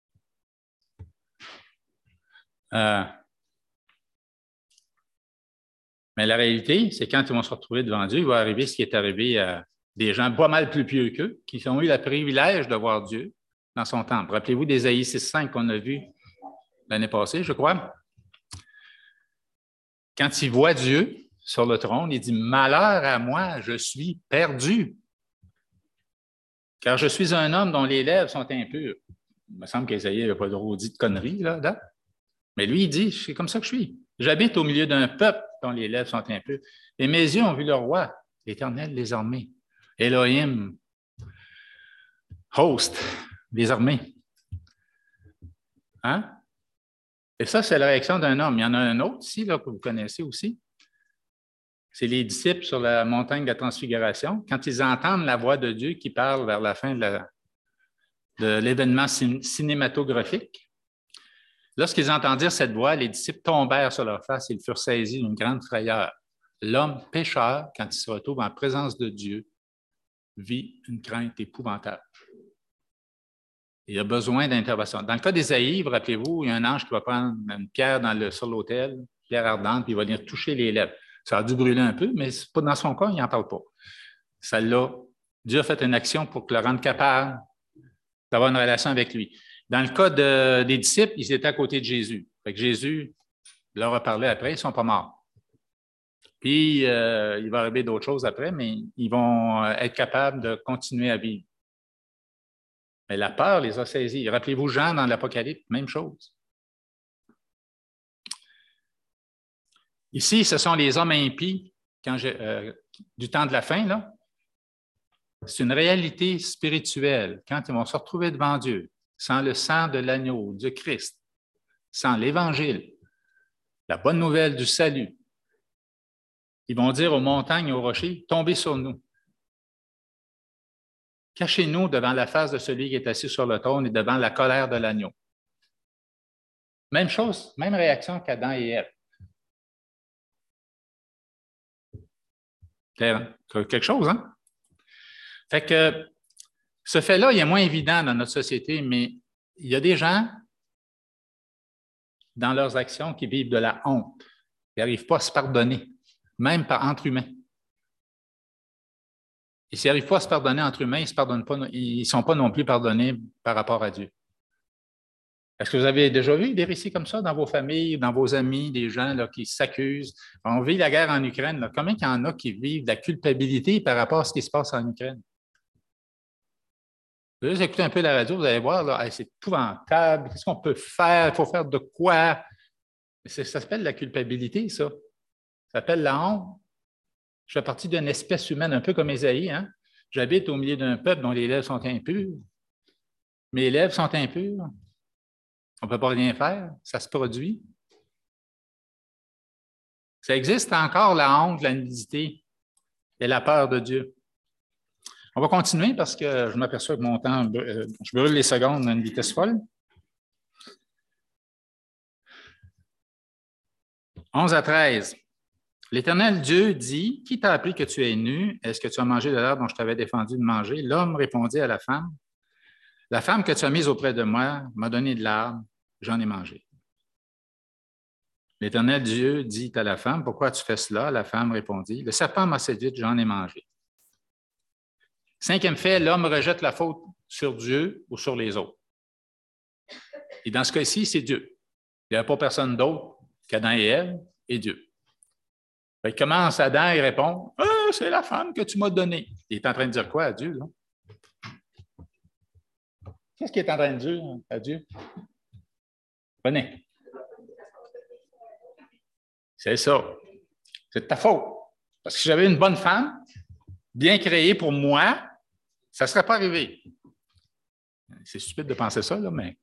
Mais la réalité, c'est quand ils vont se retrouver devant Dieu, il va arriver ce qui est arrivé à des gens pas mal plus pieux qu'eux, qui ont eu le privilège de voir Dieu dans son temple. Rappelez-vous d'Ésaïe 6,5 qu'on a vu l'année passée, je crois. Quand il voit Dieu sur le trône, il dit « Malheur à moi, je suis perdu, car je suis un homme dont les lèvres sont impures. » Il me semble qu'Ésaïe n'avait pas trop dit de conneries, là. Mais lui, il dit « C'est comme ça que je suis. J'habite au milieu d'un peuple dont les lèvres sont impures. Et mes yeux ont vu le roi, l'Éternel des armées, Elohim, host des armées. » Hein? Et ça, c'est la réaction d'un homme. Il y en a un autre ici, là, que vous connaissez aussi. C'est les disciples sur la montagne de la Transfiguration. Quand ils entendent la voix de Dieu qui parle vers la fin de l'événement cinématographique, lorsqu'ils entendirent cette voix, les disciples tombèrent sur leur face et ils furent saisis d'une grande frayeur. L'homme pécheur, quand il se retrouve en présence de Dieu, vit une crainte épouvantable. Il a besoin d'intervention. Dans le cas d'Ésaïe, rappelez-vous, il y a un ange qui va prendre une pierre sur l'autel, pierre ardente, puis il va venir toucher les lèvres. Ça a dû brûler un peu, mais pas dans son cas, il n'en parle pas. Dieu a fait une action pour le rendre capable d'avoir une relation avec lui. Dans le cas des disciples, ils étaient à côté de Jésus. Fait que Jésus leur a parlé après, ils ne sont pas morts. Puis, il va arriver d'autres choses après, mais ils vont être capables de continuer à vivre. Mais la peur les a saisis. Rappelez-vous Jean dans l'Apocalypse, même chose. Ici, ce sont les hommes impies du temps de la fin, là. C'est une réalité spirituelle. Quand ils vont se retrouver devant Dieu, sans le sang de l'agneau, du Christ, sans l'Évangile, la bonne nouvelle du salut, ils vont dire aux montagnes et aux rochers, tombez sur nous. Cachez-nous devant la face de celui qui est assis sur le trône et devant la colère de l'agneau. Même chose, même réaction qu'Adam et Ève. Quelque chose, hein? Fait que ce fait-là, il est moins évident dans notre société, mais il y a des gens dans leurs actions qui vivent de la honte. Ils n'arrivent pas à se pardonner, même entre humains. Et s'ils n'arrivent pas à se pardonner entre humains, ils ne sont pas non plus pardonnés par rapport à Dieu. Est-ce que vous avez déjà vu des récits comme ça dans vos familles, dans vos amis, des gens là, qui s'accusent? On vit la guerre en Ukraine. Là. Combien il y en a qui vivent de la culpabilité par rapport à ce qui se passe en Ukraine? Vous allez écouter un peu la radio, vous allez voir, là, c'est épouvantable. Qu'est-ce qu'on peut faire? Il faut faire de quoi? Ça s'appelle la culpabilité, ça. Ça s'appelle la honte. Je fais partie d'une espèce humaine, un peu comme Ésaïe. Hein? J'habite au milieu d'un peuple dont les lèvres sont impures. Mes lèvres sont impures. On ne peut pas rien faire. Ça se produit. Ça existe encore, la honte, la nudité et la peur de Dieu. On va continuer parce que je m'aperçois que mon temps, je brûle les secondes à une vitesse folle. 11 à 13. L'Éternel Dieu dit, « Qui t'a appris que tu es nu? Est-ce que tu as mangé de l'herbe dont je t'avais défendu de manger? » L'homme répondit à la femme, « La femme que tu as mise auprès de moi m'a donné de l'arbre, j'en ai mangé. » L'Éternel Dieu dit à la femme, « Pourquoi tu fais cela? » La femme répondit, « Le serpent m'a séduite, j'en ai mangé. » Cinquième fait, l'homme rejette la faute sur Dieu ou sur les autres. Et dans ce cas-ci, c'est Dieu. Il n'y a pas personne d'autre qu'Adam et Ève et Dieu. Il commence Adam et répond, « Ah, c'est la femme que tu m'as donnée. » Il est en train de dire quoi à Dieu, là? Qu'est-ce qu'il est en train de dire à Dieu? Venez. C'est ça. C'est de ta faute. Parce que si j'avais une bonne femme, bien créée pour moi, ça ne serait pas arrivé. C'est stupide de penser ça, là, mais...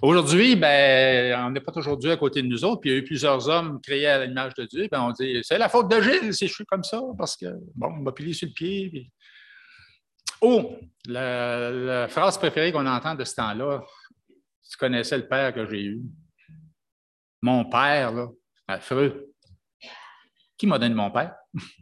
Aujourd'hui, ben, on n'est pas toujours Dieu à côté de nous autres, puis il y a eu plusieurs hommes créés à l'image de Dieu, puis on dit c'est la faute de Gilles si je suis comme ça, parce que, bon, on m'a plié sur le pied. Puis... Oh, la phrase préférée qu'on entend de ce temps-là, tu connaissais le père que j'ai eu. Mon père, là, affreux. Qui m'a donné mon père?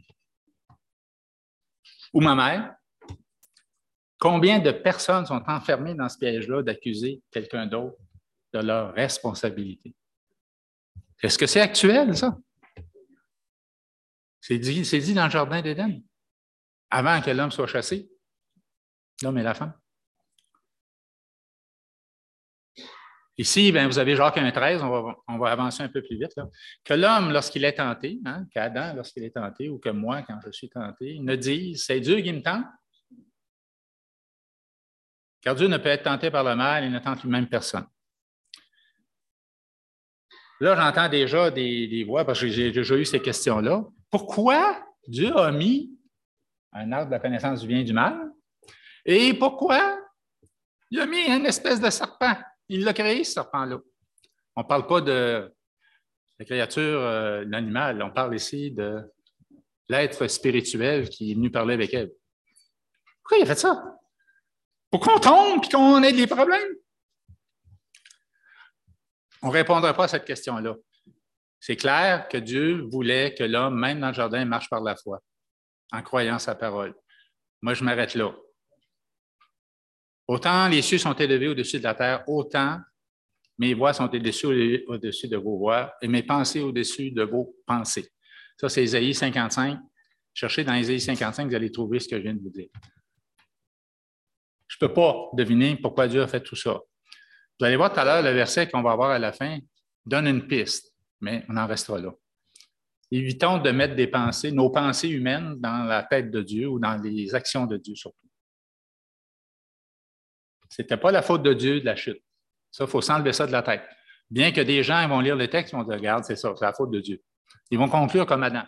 Ou ma mère? Combien de personnes sont enfermées dans ce piège-là d'accuser quelqu'un d'autre de leur responsabilité? Est-ce que c'est actuel, ça? C'est dit dans le Jardin d'Éden, avant que l'homme soit chassé, l'homme et la femme. Ici, bien, vous avez Jacques 1,13, on va avancer un peu plus vite. Là. Que l'homme, lorsqu'il est tenté, hein, qu'Adam, lorsqu'il est tenté, ou que moi, quand je suis tenté, ne dise « c'est Dieu qui me tente », car Dieu ne peut être tenté par le mal, il ne tente lui-même personne. Là, j'entends déjà des voix, parce que j'ai déjà eu ces questions-là. Pourquoi Dieu a mis un arbre de la connaissance du bien et du mal? Et pourquoi il a mis une espèce de serpent? Il l'a créé, ce serpent-là. On ne parle pas de la créature, l'animal. On parle ici de l'être spirituel qui est venu parler avec elle. Pourquoi il a fait ça? Pour qu'on tombe et qu'on ait des problèmes? On ne répondra pas à cette question-là. C'est clair que Dieu voulait que l'homme, même dans le jardin, marche par la foi, en croyant sa parole. Moi, je m'arrête là. Autant les cieux sont élevés au-dessus de la terre, autant mes voix sont au-dessus de vos voix et mes pensées au-dessus de vos pensées. Ça, c'est Ésaïe 55. Cherchez dans Ésaïe 55, vous allez trouver ce que je viens de vous dire. Je ne peux pas deviner pourquoi Dieu a fait tout ça. Vous allez voir tout à l'heure, le verset qu'on va voir à la fin donne une piste, mais on en restera là. Évitons de mettre des pensées, nos pensées humaines dans la tête de Dieu ou dans les actions de Dieu surtout. Ce n'était pas la faute de Dieu de la chute. Ça, il faut s'enlever ça de la tête. Bien que des gens ils vont lire le texte, ils vont dire, regarde, c'est ça, c'est la faute de Dieu. Ils vont conclure comme Adam.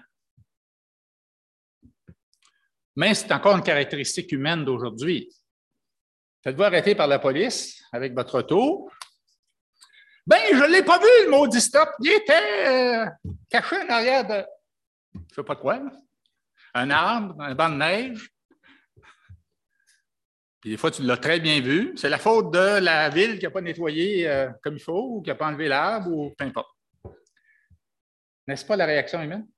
Mais c'est encore une caractéristique humaine d'aujourd'hui. Faites-vous arrêter par la police avec votre auto. Ben, je ne l'ai pas vu, le maudit stop. Il était caché en arrière de, je ne sais pas quoi, là. Un arbre, un banc de neige. Puis des fois, tu l'as très bien vu. C'est la faute de la ville qui n'a pas nettoyé comme il faut, ou qui n'a pas enlevé l'arbre, ou peu importe. N'est-ce pas la réaction humaine?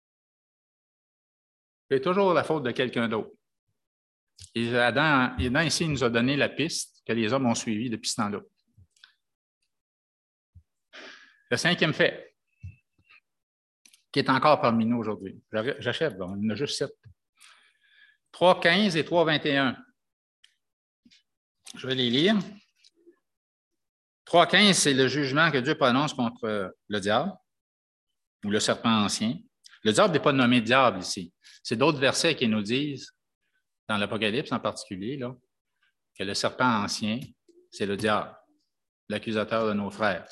C'est toujours la faute de quelqu'un d'autre. Et Adam, ici, il nous a donné la piste que les hommes ont suivie depuis ce temps-là. Le cinquième fait, qui est encore parmi nous aujourd'hui. J'achève, il y en a juste 7. 3,15 et 3,21. Je vais les lire. 3,15, c'est le jugement que Dieu prononce contre le diable ou le serpent ancien. Le diable n'est pas nommé diable ici. C'est d'autres versets qui nous disent, dans l'Apocalypse en particulier, là, que le serpent ancien, c'est le diable, l'accusateur de nos frères.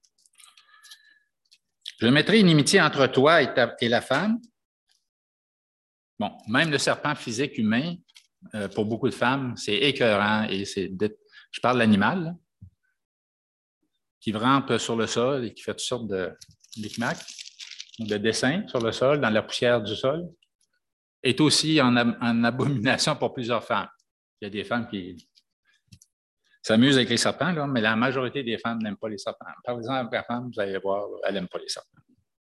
Je mettrai une inimitié entre toi et la femme. Bon, même le serpent physique humain, pour beaucoup de femmes, c'est écœurant et je parle de l'animal, qui rampe sur le sol et qui fait toutes sortes de micmacs, de dessins sur le sol, dans la poussière du sol, est aussi en abomination pour plusieurs femmes. Il y a des femmes qui s'amusent avec les serpents, là, mais la majorité des femmes n'aiment pas les serpents. Par exemple, la femme, vous allez voir, elle n'aime pas les serpents.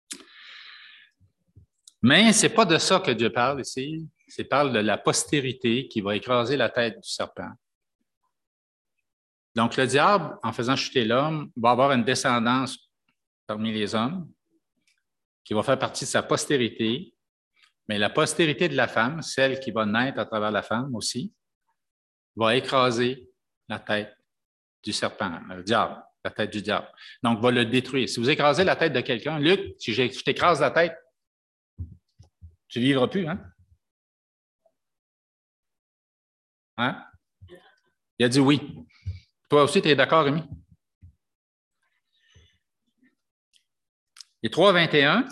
Mais ce n'est pas de ça que Dieu parle ici. Il parle de la postérité qui va écraser la tête du serpent. Donc, le diable, en faisant chuter l'homme, va avoir une descendance parmi les hommes qui va faire partie de sa postérité. Mais la postérité de la femme, celle qui va naître à travers la femme aussi, va écraser la tête du serpent, le diable, la tête du diable. Donc, va le détruire. Si vous écrasez la tête de quelqu'un, Luc, si je t'écrase la tête, tu ne vivras plus, hein? Hein? Il a dit oui. Toi aussi, tu es d'accord, Rémi? Et 3,21.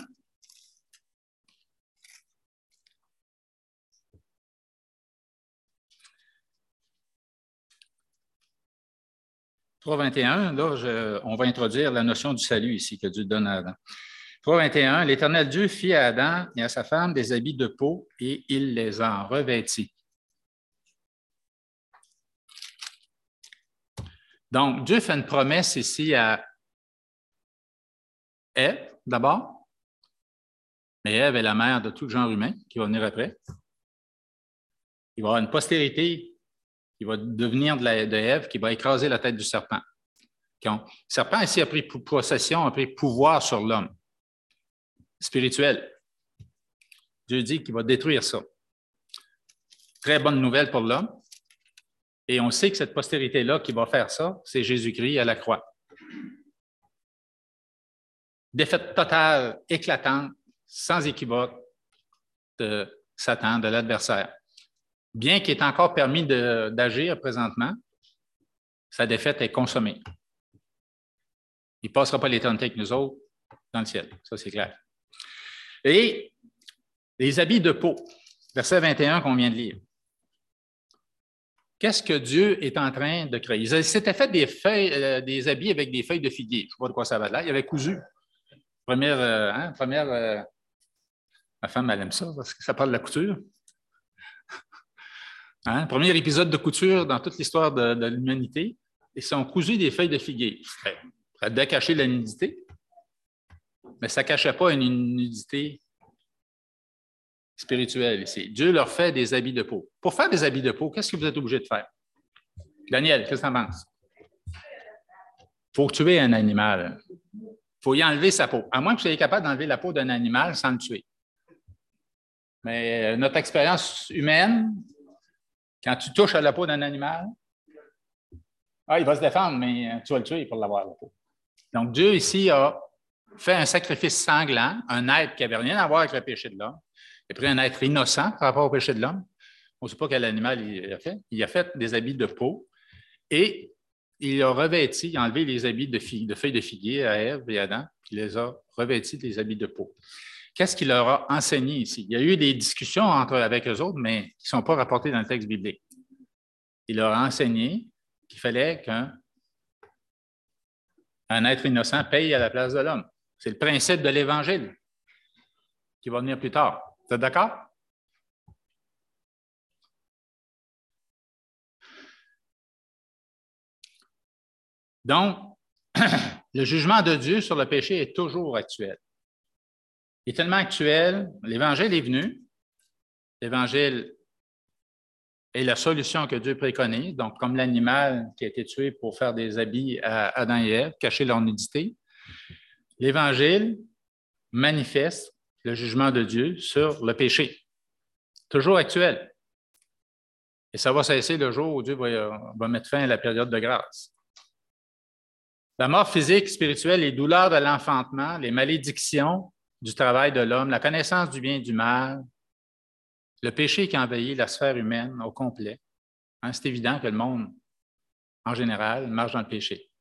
3.21, là, on va introduire la notion du salut ici que Dieu donne à Adam. 3.21, l'Éternel Dieu fit à Adam et à sa femme des habits de peau et il les en revêtit. Donc, Dieu fait une promesse ici à Ève, d'abord. Mais Ève est la mère de tout le genre humain qui va venir après. Il va y avoir une postérité qui va devenir de Ève, qui va écraser la tête du serpent. Le serpent ici a pris possession, a pris pouvoir sur l'homme spirituel. Dieu dit qu'il va détruire ça. Très bonne nouvelle pour l'homme. Et on sait que cette postérité-là qui va faire ça, c'est Jésus-Christ à la croix. Défaite totale, éclatante, sans équivoque de Satan, de l'adversaire. Bien qu'il est encore permis d'agir présentement, sa défaite est consommée. Il ne passera pas l'éternité avec nous autres dans le ciel. Ça, c'est clair. Et les habits de peau, verset 21 qu'on vient de lire. Qu'est-ce que Dieu est en train de créer? Il s'était fait des habits avec des feuilles de figuier. Je ne sais pas de quoi ça va là. Il avait cousu. Ma femme, elle aime ça parce que ça parle de la couture. Premier épisode de couture dans toute l'histoire de l'humanité. Ils sont cousus des feuilles de figuier. Ça devait cacher la nudité, mais ça ne cachait pas une nudité spirituelle ici. Dieu leur fait des habits de peau. Pour faire des habits de peau, qu'est-ce que vous êtes obligé de faire? Daniel, qu'est-ce que tu en penses? Il faut tuer un animal. Il faut y enlever sa peau. À moins que vous soyez capable d'enlever la peau d'un animal sans le tuer. Mais notre expérience humaine, quand tu touches à la peau d'un animal, il va se défendre, mais tu vas le tuer pour l'avoir, la peau. Donc, Dieu ici a fait un sacrifice sanglant, un être qui n'avait rien à voir avec le péché de l'homme. Il a pris un être innocent par rapport au péché de l'homme. On ne sait pas quel animal il a fait. Il a fait des habits de peau et il a revêti, il a enlevé les habits de feuilles de figuier à Ève et à Adam, puis il les a revêtis des habits de peau. Qu'est-ce qu'il leur a enseigné ici? Il y a eu des discussions avec eux autres, mais qui ne sont pas rapportées dans le texte biblique. Il leur a enseigné qu'il fallait qu'un être innocent paye à la place de l'homme. C'est le principe de l'Évangile qui va venir plus tard. Vous êtes d'accord? Donc, le jugement de Dieu sur le péché est toujours actuel. Il est tellement actuel, l'Évangile est venu, l'Évangile est la solution que Dieu préconise, donc comme l'animal qui a été tué pour faire des habits à Adam et Ève, cacher leur nudité, l'Évangile manifeste le jugement de Dieu sur le péché, toujours actuel. Et ça va cesser le jour où Dieu va mettre fin à la période de grâce. La mort physique, spirituelle, les douleurs de l'enfantement, les malédictions du travail de l'homme, la connaissance du bien et du mal, le péché qui envahit la sphère humaine au complet. C'est évident que le monde, en général, marche dans le péché.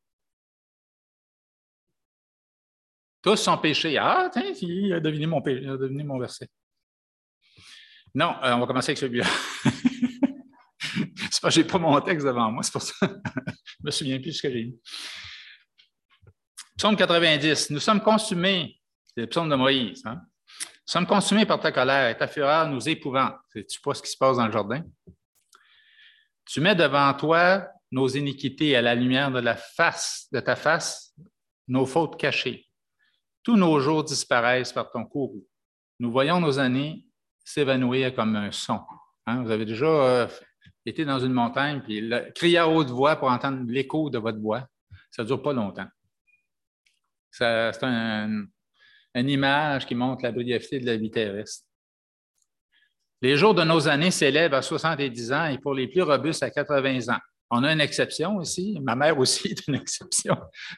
Tous sont péchés. Ah, tiens, il a deviné mon verset. Non, on va commencer avec celui-là. C'est pas, j'ai pas mon texte devant moi, c'est pour ça. Je me souviens plus de ce que j'ai dit. Psaume 90. Nous sommes consumés, c'est le psaume de Moïse. Nous sommes consumés par ta colère et ta fureur nous épouvante. Sais-tu pas ce qui se passe dans le jardin? Tu mets devant toi nos iniquités à la lumière de ta face, nos fautes cachées. Tous nos jours disparaissent par ton courroux. Nous voyons nos années s'évanouir comme un son. Vous avez déjà été dans une montagne puis crier à haute voix pour entendre l'écho de votre voix. Ça ne dure pas longtemps. C'est une image qui montre la brièveté de la vie terrestre. Les jours de nos années s'élèvent à 70 ans et pour les plus robustes à 80 ans. On a une exception ici. Ma mère aussi est une exception.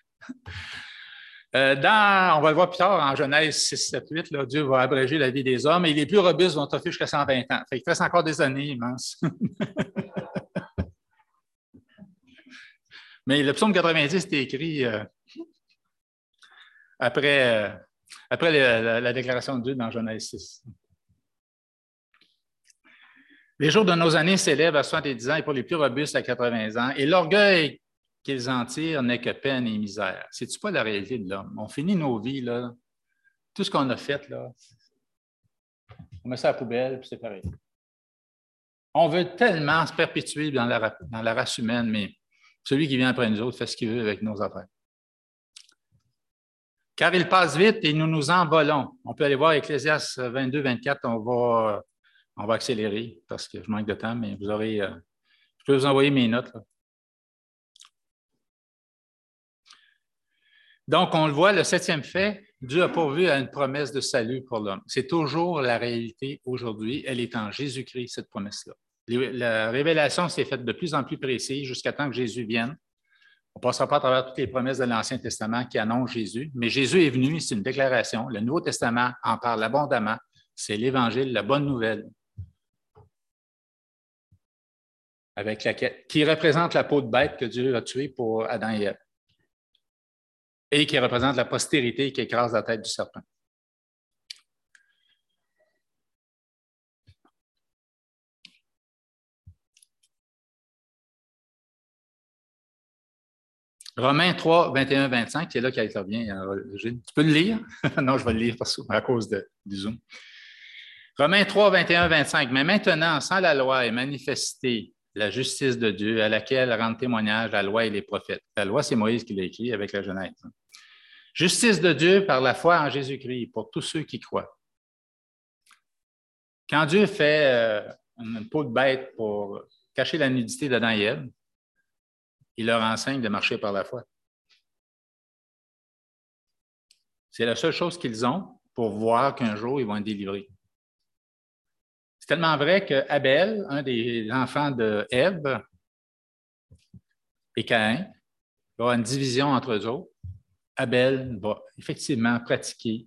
On va le voir plus tard, en Genèse 6, 7, 8, là, Dieu va abréger la vie des hommes et les plus robustes vont toffer jusqu'à 120 ans. Fait qu'il reste encore des années immenses. Mais le psaume 90 était écrit après la déclaration de Dieu dans Genèse 6. Les jours de nos années s'élèvent à 70 ans et pour les plus robustes à 80 ans. Et l'orgueil qu'ils en tirent n'est que peine et misère. C'est-tu pas la réalité de l'homme? On finit nos vies, là, tout ce qu'on a fait, là, on met ça à la poubelle, puis c'est pareil. On veut tellement se perpétuer dans la race humaine, mais celui qui vient après nous autres fait ce qu'il veut avec nos affaires. Car il passe vite et nous nous envolons. On peut aller voir Ecclésiaste 22, 24, on va accélérer parce que je manque de temps, mais vous aurez... je peux vous envoyer mes notes, là. Donc, on le voit, le 7e fait, Dieu a pourvu à une promesse de salut pour l'homme. C'est toujours la réalité aujourd'hui. Elle est en Jésus-Christ, cette promesse-là. La révélation s'est faite de plus en plus précise jusqu'à temps que Jésus vienne. On ne passera pas à travers toutes les promesses de l'Ancien Testament qui annoncent Jésus, mais Jésus est venu, c'est une déclaration. Le Nouveau Testament en parle abondamment. C'est l'Évangile, la bonne nouvelle, qui représente la peau de bête que Dieu a tuée pour Adam et Ève, et qui représente la postérité qui écrase la tête du serpent. Romains 3, 21, 25, c'est là qu'elle revient. Tu peux le lire? Non, je vais le lire à cause du Zoom. Romains 3, 21, 25. Mais maintenant, sans la loi est manifestée la justice de Dieu à laquelle rendent témoignage la loi et les prophètes. La loi, c'est Moïse qui l'a écrit avec la Genèse. Justice de Dieu par la foi en Jésus-Christ pour tous ceux qui croient. Quand Dieu fait une peau de bête pour cacher la nudité d'Adam et Ève, il leur enseigne de marcher par la foi. C'est la seule chose qu'ils ont pour voir qu'un jour, ils vont être délivrés. C'est tellement vrai qu'Abel, un des enfants de Ève et Caïn, il va y avoir une division entre eux autres. Abel va effectivement pratiquer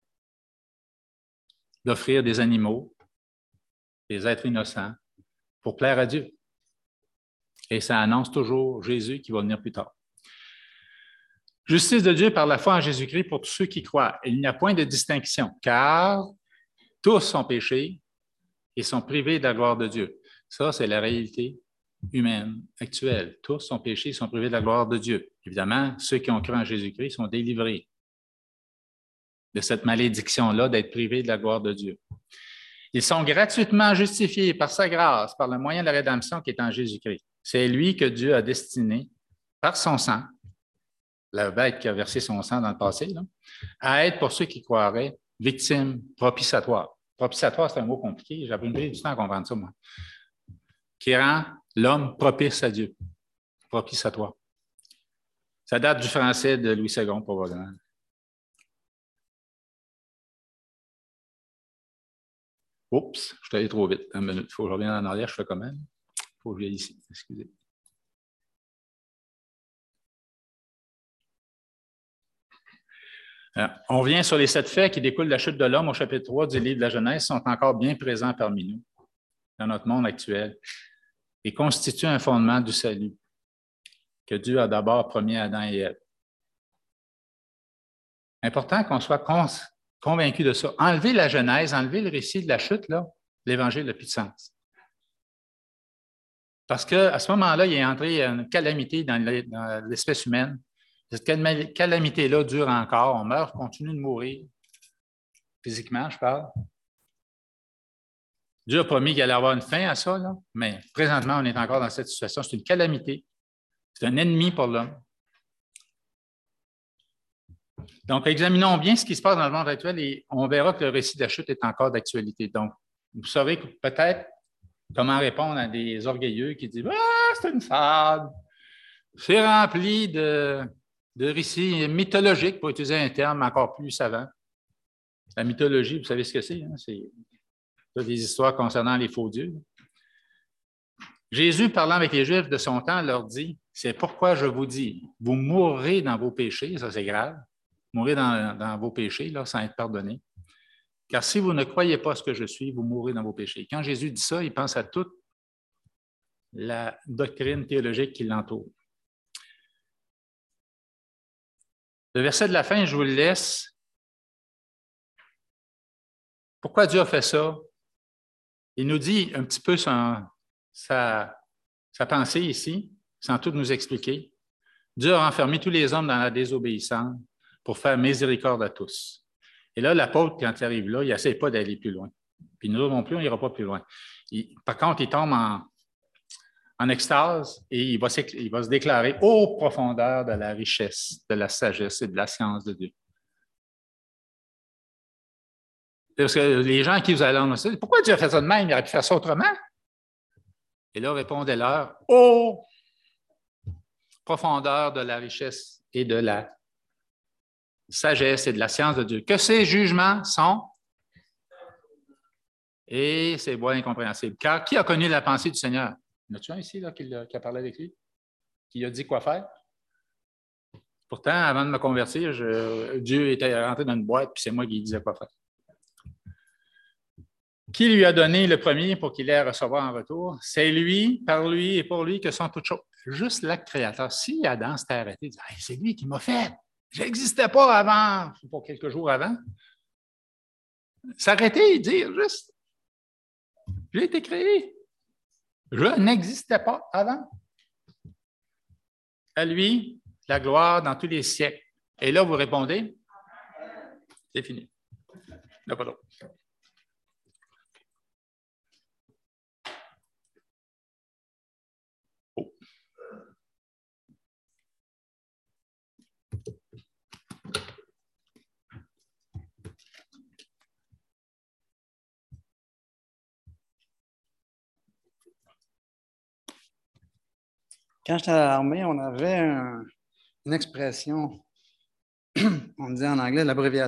d'offrir des animaux, des êtres innocents, pour plaire à Dieu. Et ça annonce toujours Jésus qui va venir plus tard. Justice de Dieu par la foi en Jésus-Christ pour tous ceux qui croient. Il n'y a point de distinction, car tous sont péchés et sont privés de la gloire de Dieu. Ça, c'est la réalité humaine actuelle. Tous sont péchés et sont privés de la gloire de Dieu. Évidemment, ceux qui ont cru en Jésus-Christ sont délivrés de cette malédiction-là d'être privés de la gloire de Dieu. Ils sont gratuitement justifiés par sa grâce, par le moyen de la rédemption qui est en Jésus-Christ. C'est lui que Dieu a destiné, par son sang, la bête qui a versé son sang dans le passé, là, à être, pour ceux qui croiraient, victime propitiatoire. Propitiatoire, c'est un mot compliqué. J'ai pris du temps à comprendre ça, moi. Qui rend l'homme propice à Dieu. Propitiatoire. Ça date du français de Louis II, probablement. Oups, je suis allé trop vite. Une minute. Il faut que je revienne en arrière, je fais quand même. Il faut que je vienne ici. Excusez. On vient sur les 7 faits qui découlent de la chute de l'homme au chapitre 3 du livre de la Genèse, sont encore bien présents parmi nous, dans notre monde actuel, et constituent un fondement du salut que Dieu a d'abord promis à Adam et Ève. Important qu'on soit convaincu de ça. Enlever la Genèse, enlever le récit de la chute, là, l'Évangile n'a plus de sens. Parce qu'à ce moment-là, il est entré une calamité dans l'espèce humaine. Cette calamité-là dure encore. On meurt, on continue de mourir. Physiquement, je parle. Dieu a promis qu'il allait avoir une fin à ça, là, mais présentement, on est encore dans cette situation. C'est une calamité. C'est un ennemi pour l'homme. Donc, examinons bien ce qui se passe dans le monde actuel et on verra que le récit de la chute est encore d'actualité. Donc, vous saurez peut-être comment répondre à des orgueilleux qui disent « Ah, c'est une fable! C'est rempli de récits mythologiques, pour utiliser un terme encore plus savant. » La mythologie, vous savez ce que c'est? Hein? C'est des histoires concernant les faux dieux. Jésus, parlant avec les Juifs de son temps, leur dit « C'est pourquoi je vous dis, vous mourrez dans vos péchés, ça c'est grave, mourrez dans vos péchés là, sans être pardonné. Car si vous ne croyez pas ce que je suis, vous mourrez dans vos péchés. » Quand Jésus dit ça, il pense à toute la doctrine théologique qui l'entoure. Le verset de la fin, je vous le laisse. Pourquoi Dieu a fait ça? Il nous dit un petit peu sa pensée ici, sans tout nous expliquer. Dieu a enfermé tous les hommes dans la désobéissance pour faire miséricorde à tous. Et là, l'apôtre, quand il arrive là, il n'essaie pas d'aller plus loin. Puis nous non plus, on n'ira pas plus loin. Par contre, il tombe en extase et il va se déclarer aux profondeurs de la richesse, de la sagesse et de la science de Dieu. Parce que les gens à qui vous allez annoncer, pourquoi Dieu a fait ça de même? Il aurait pu faire ça autrement? Et là, répondez-leur, aux profondeurs de la richesse et de la sagesse et de la science de Dieu, que ces jugements sont, et c'est bien incompréhensible. Car qui a connu la pensée du Seigneur? Y en a-tu un ici là, qui a parlé avec lui? Qui a dit quoi faire? Pourtant, avant de me convertir, Dieu était rentré dans une boîte, puis c'est moi qui disais quoi faire. Qui lui a donné le premier pour qu'il ait à recevoir en retour? C'est lui, par lui et pour lui que sont toutes choses. Juste l'acte créateur. Si Adam s'était arrêté, il dit hey, c'est lui qui m'a fait. Je n'existais pas avant, pour quelques jours avant. S'arrêter et dire juste j'ai été créé. Je n'existais pas avant. À lui, la gloire dans tous les siècles. Et là, vous répondez, c'est fini. Il n'y a pas d'autre. Oh. Quand j'étais à l'armée, on avait une expression, on disait en anglais l'abréviation.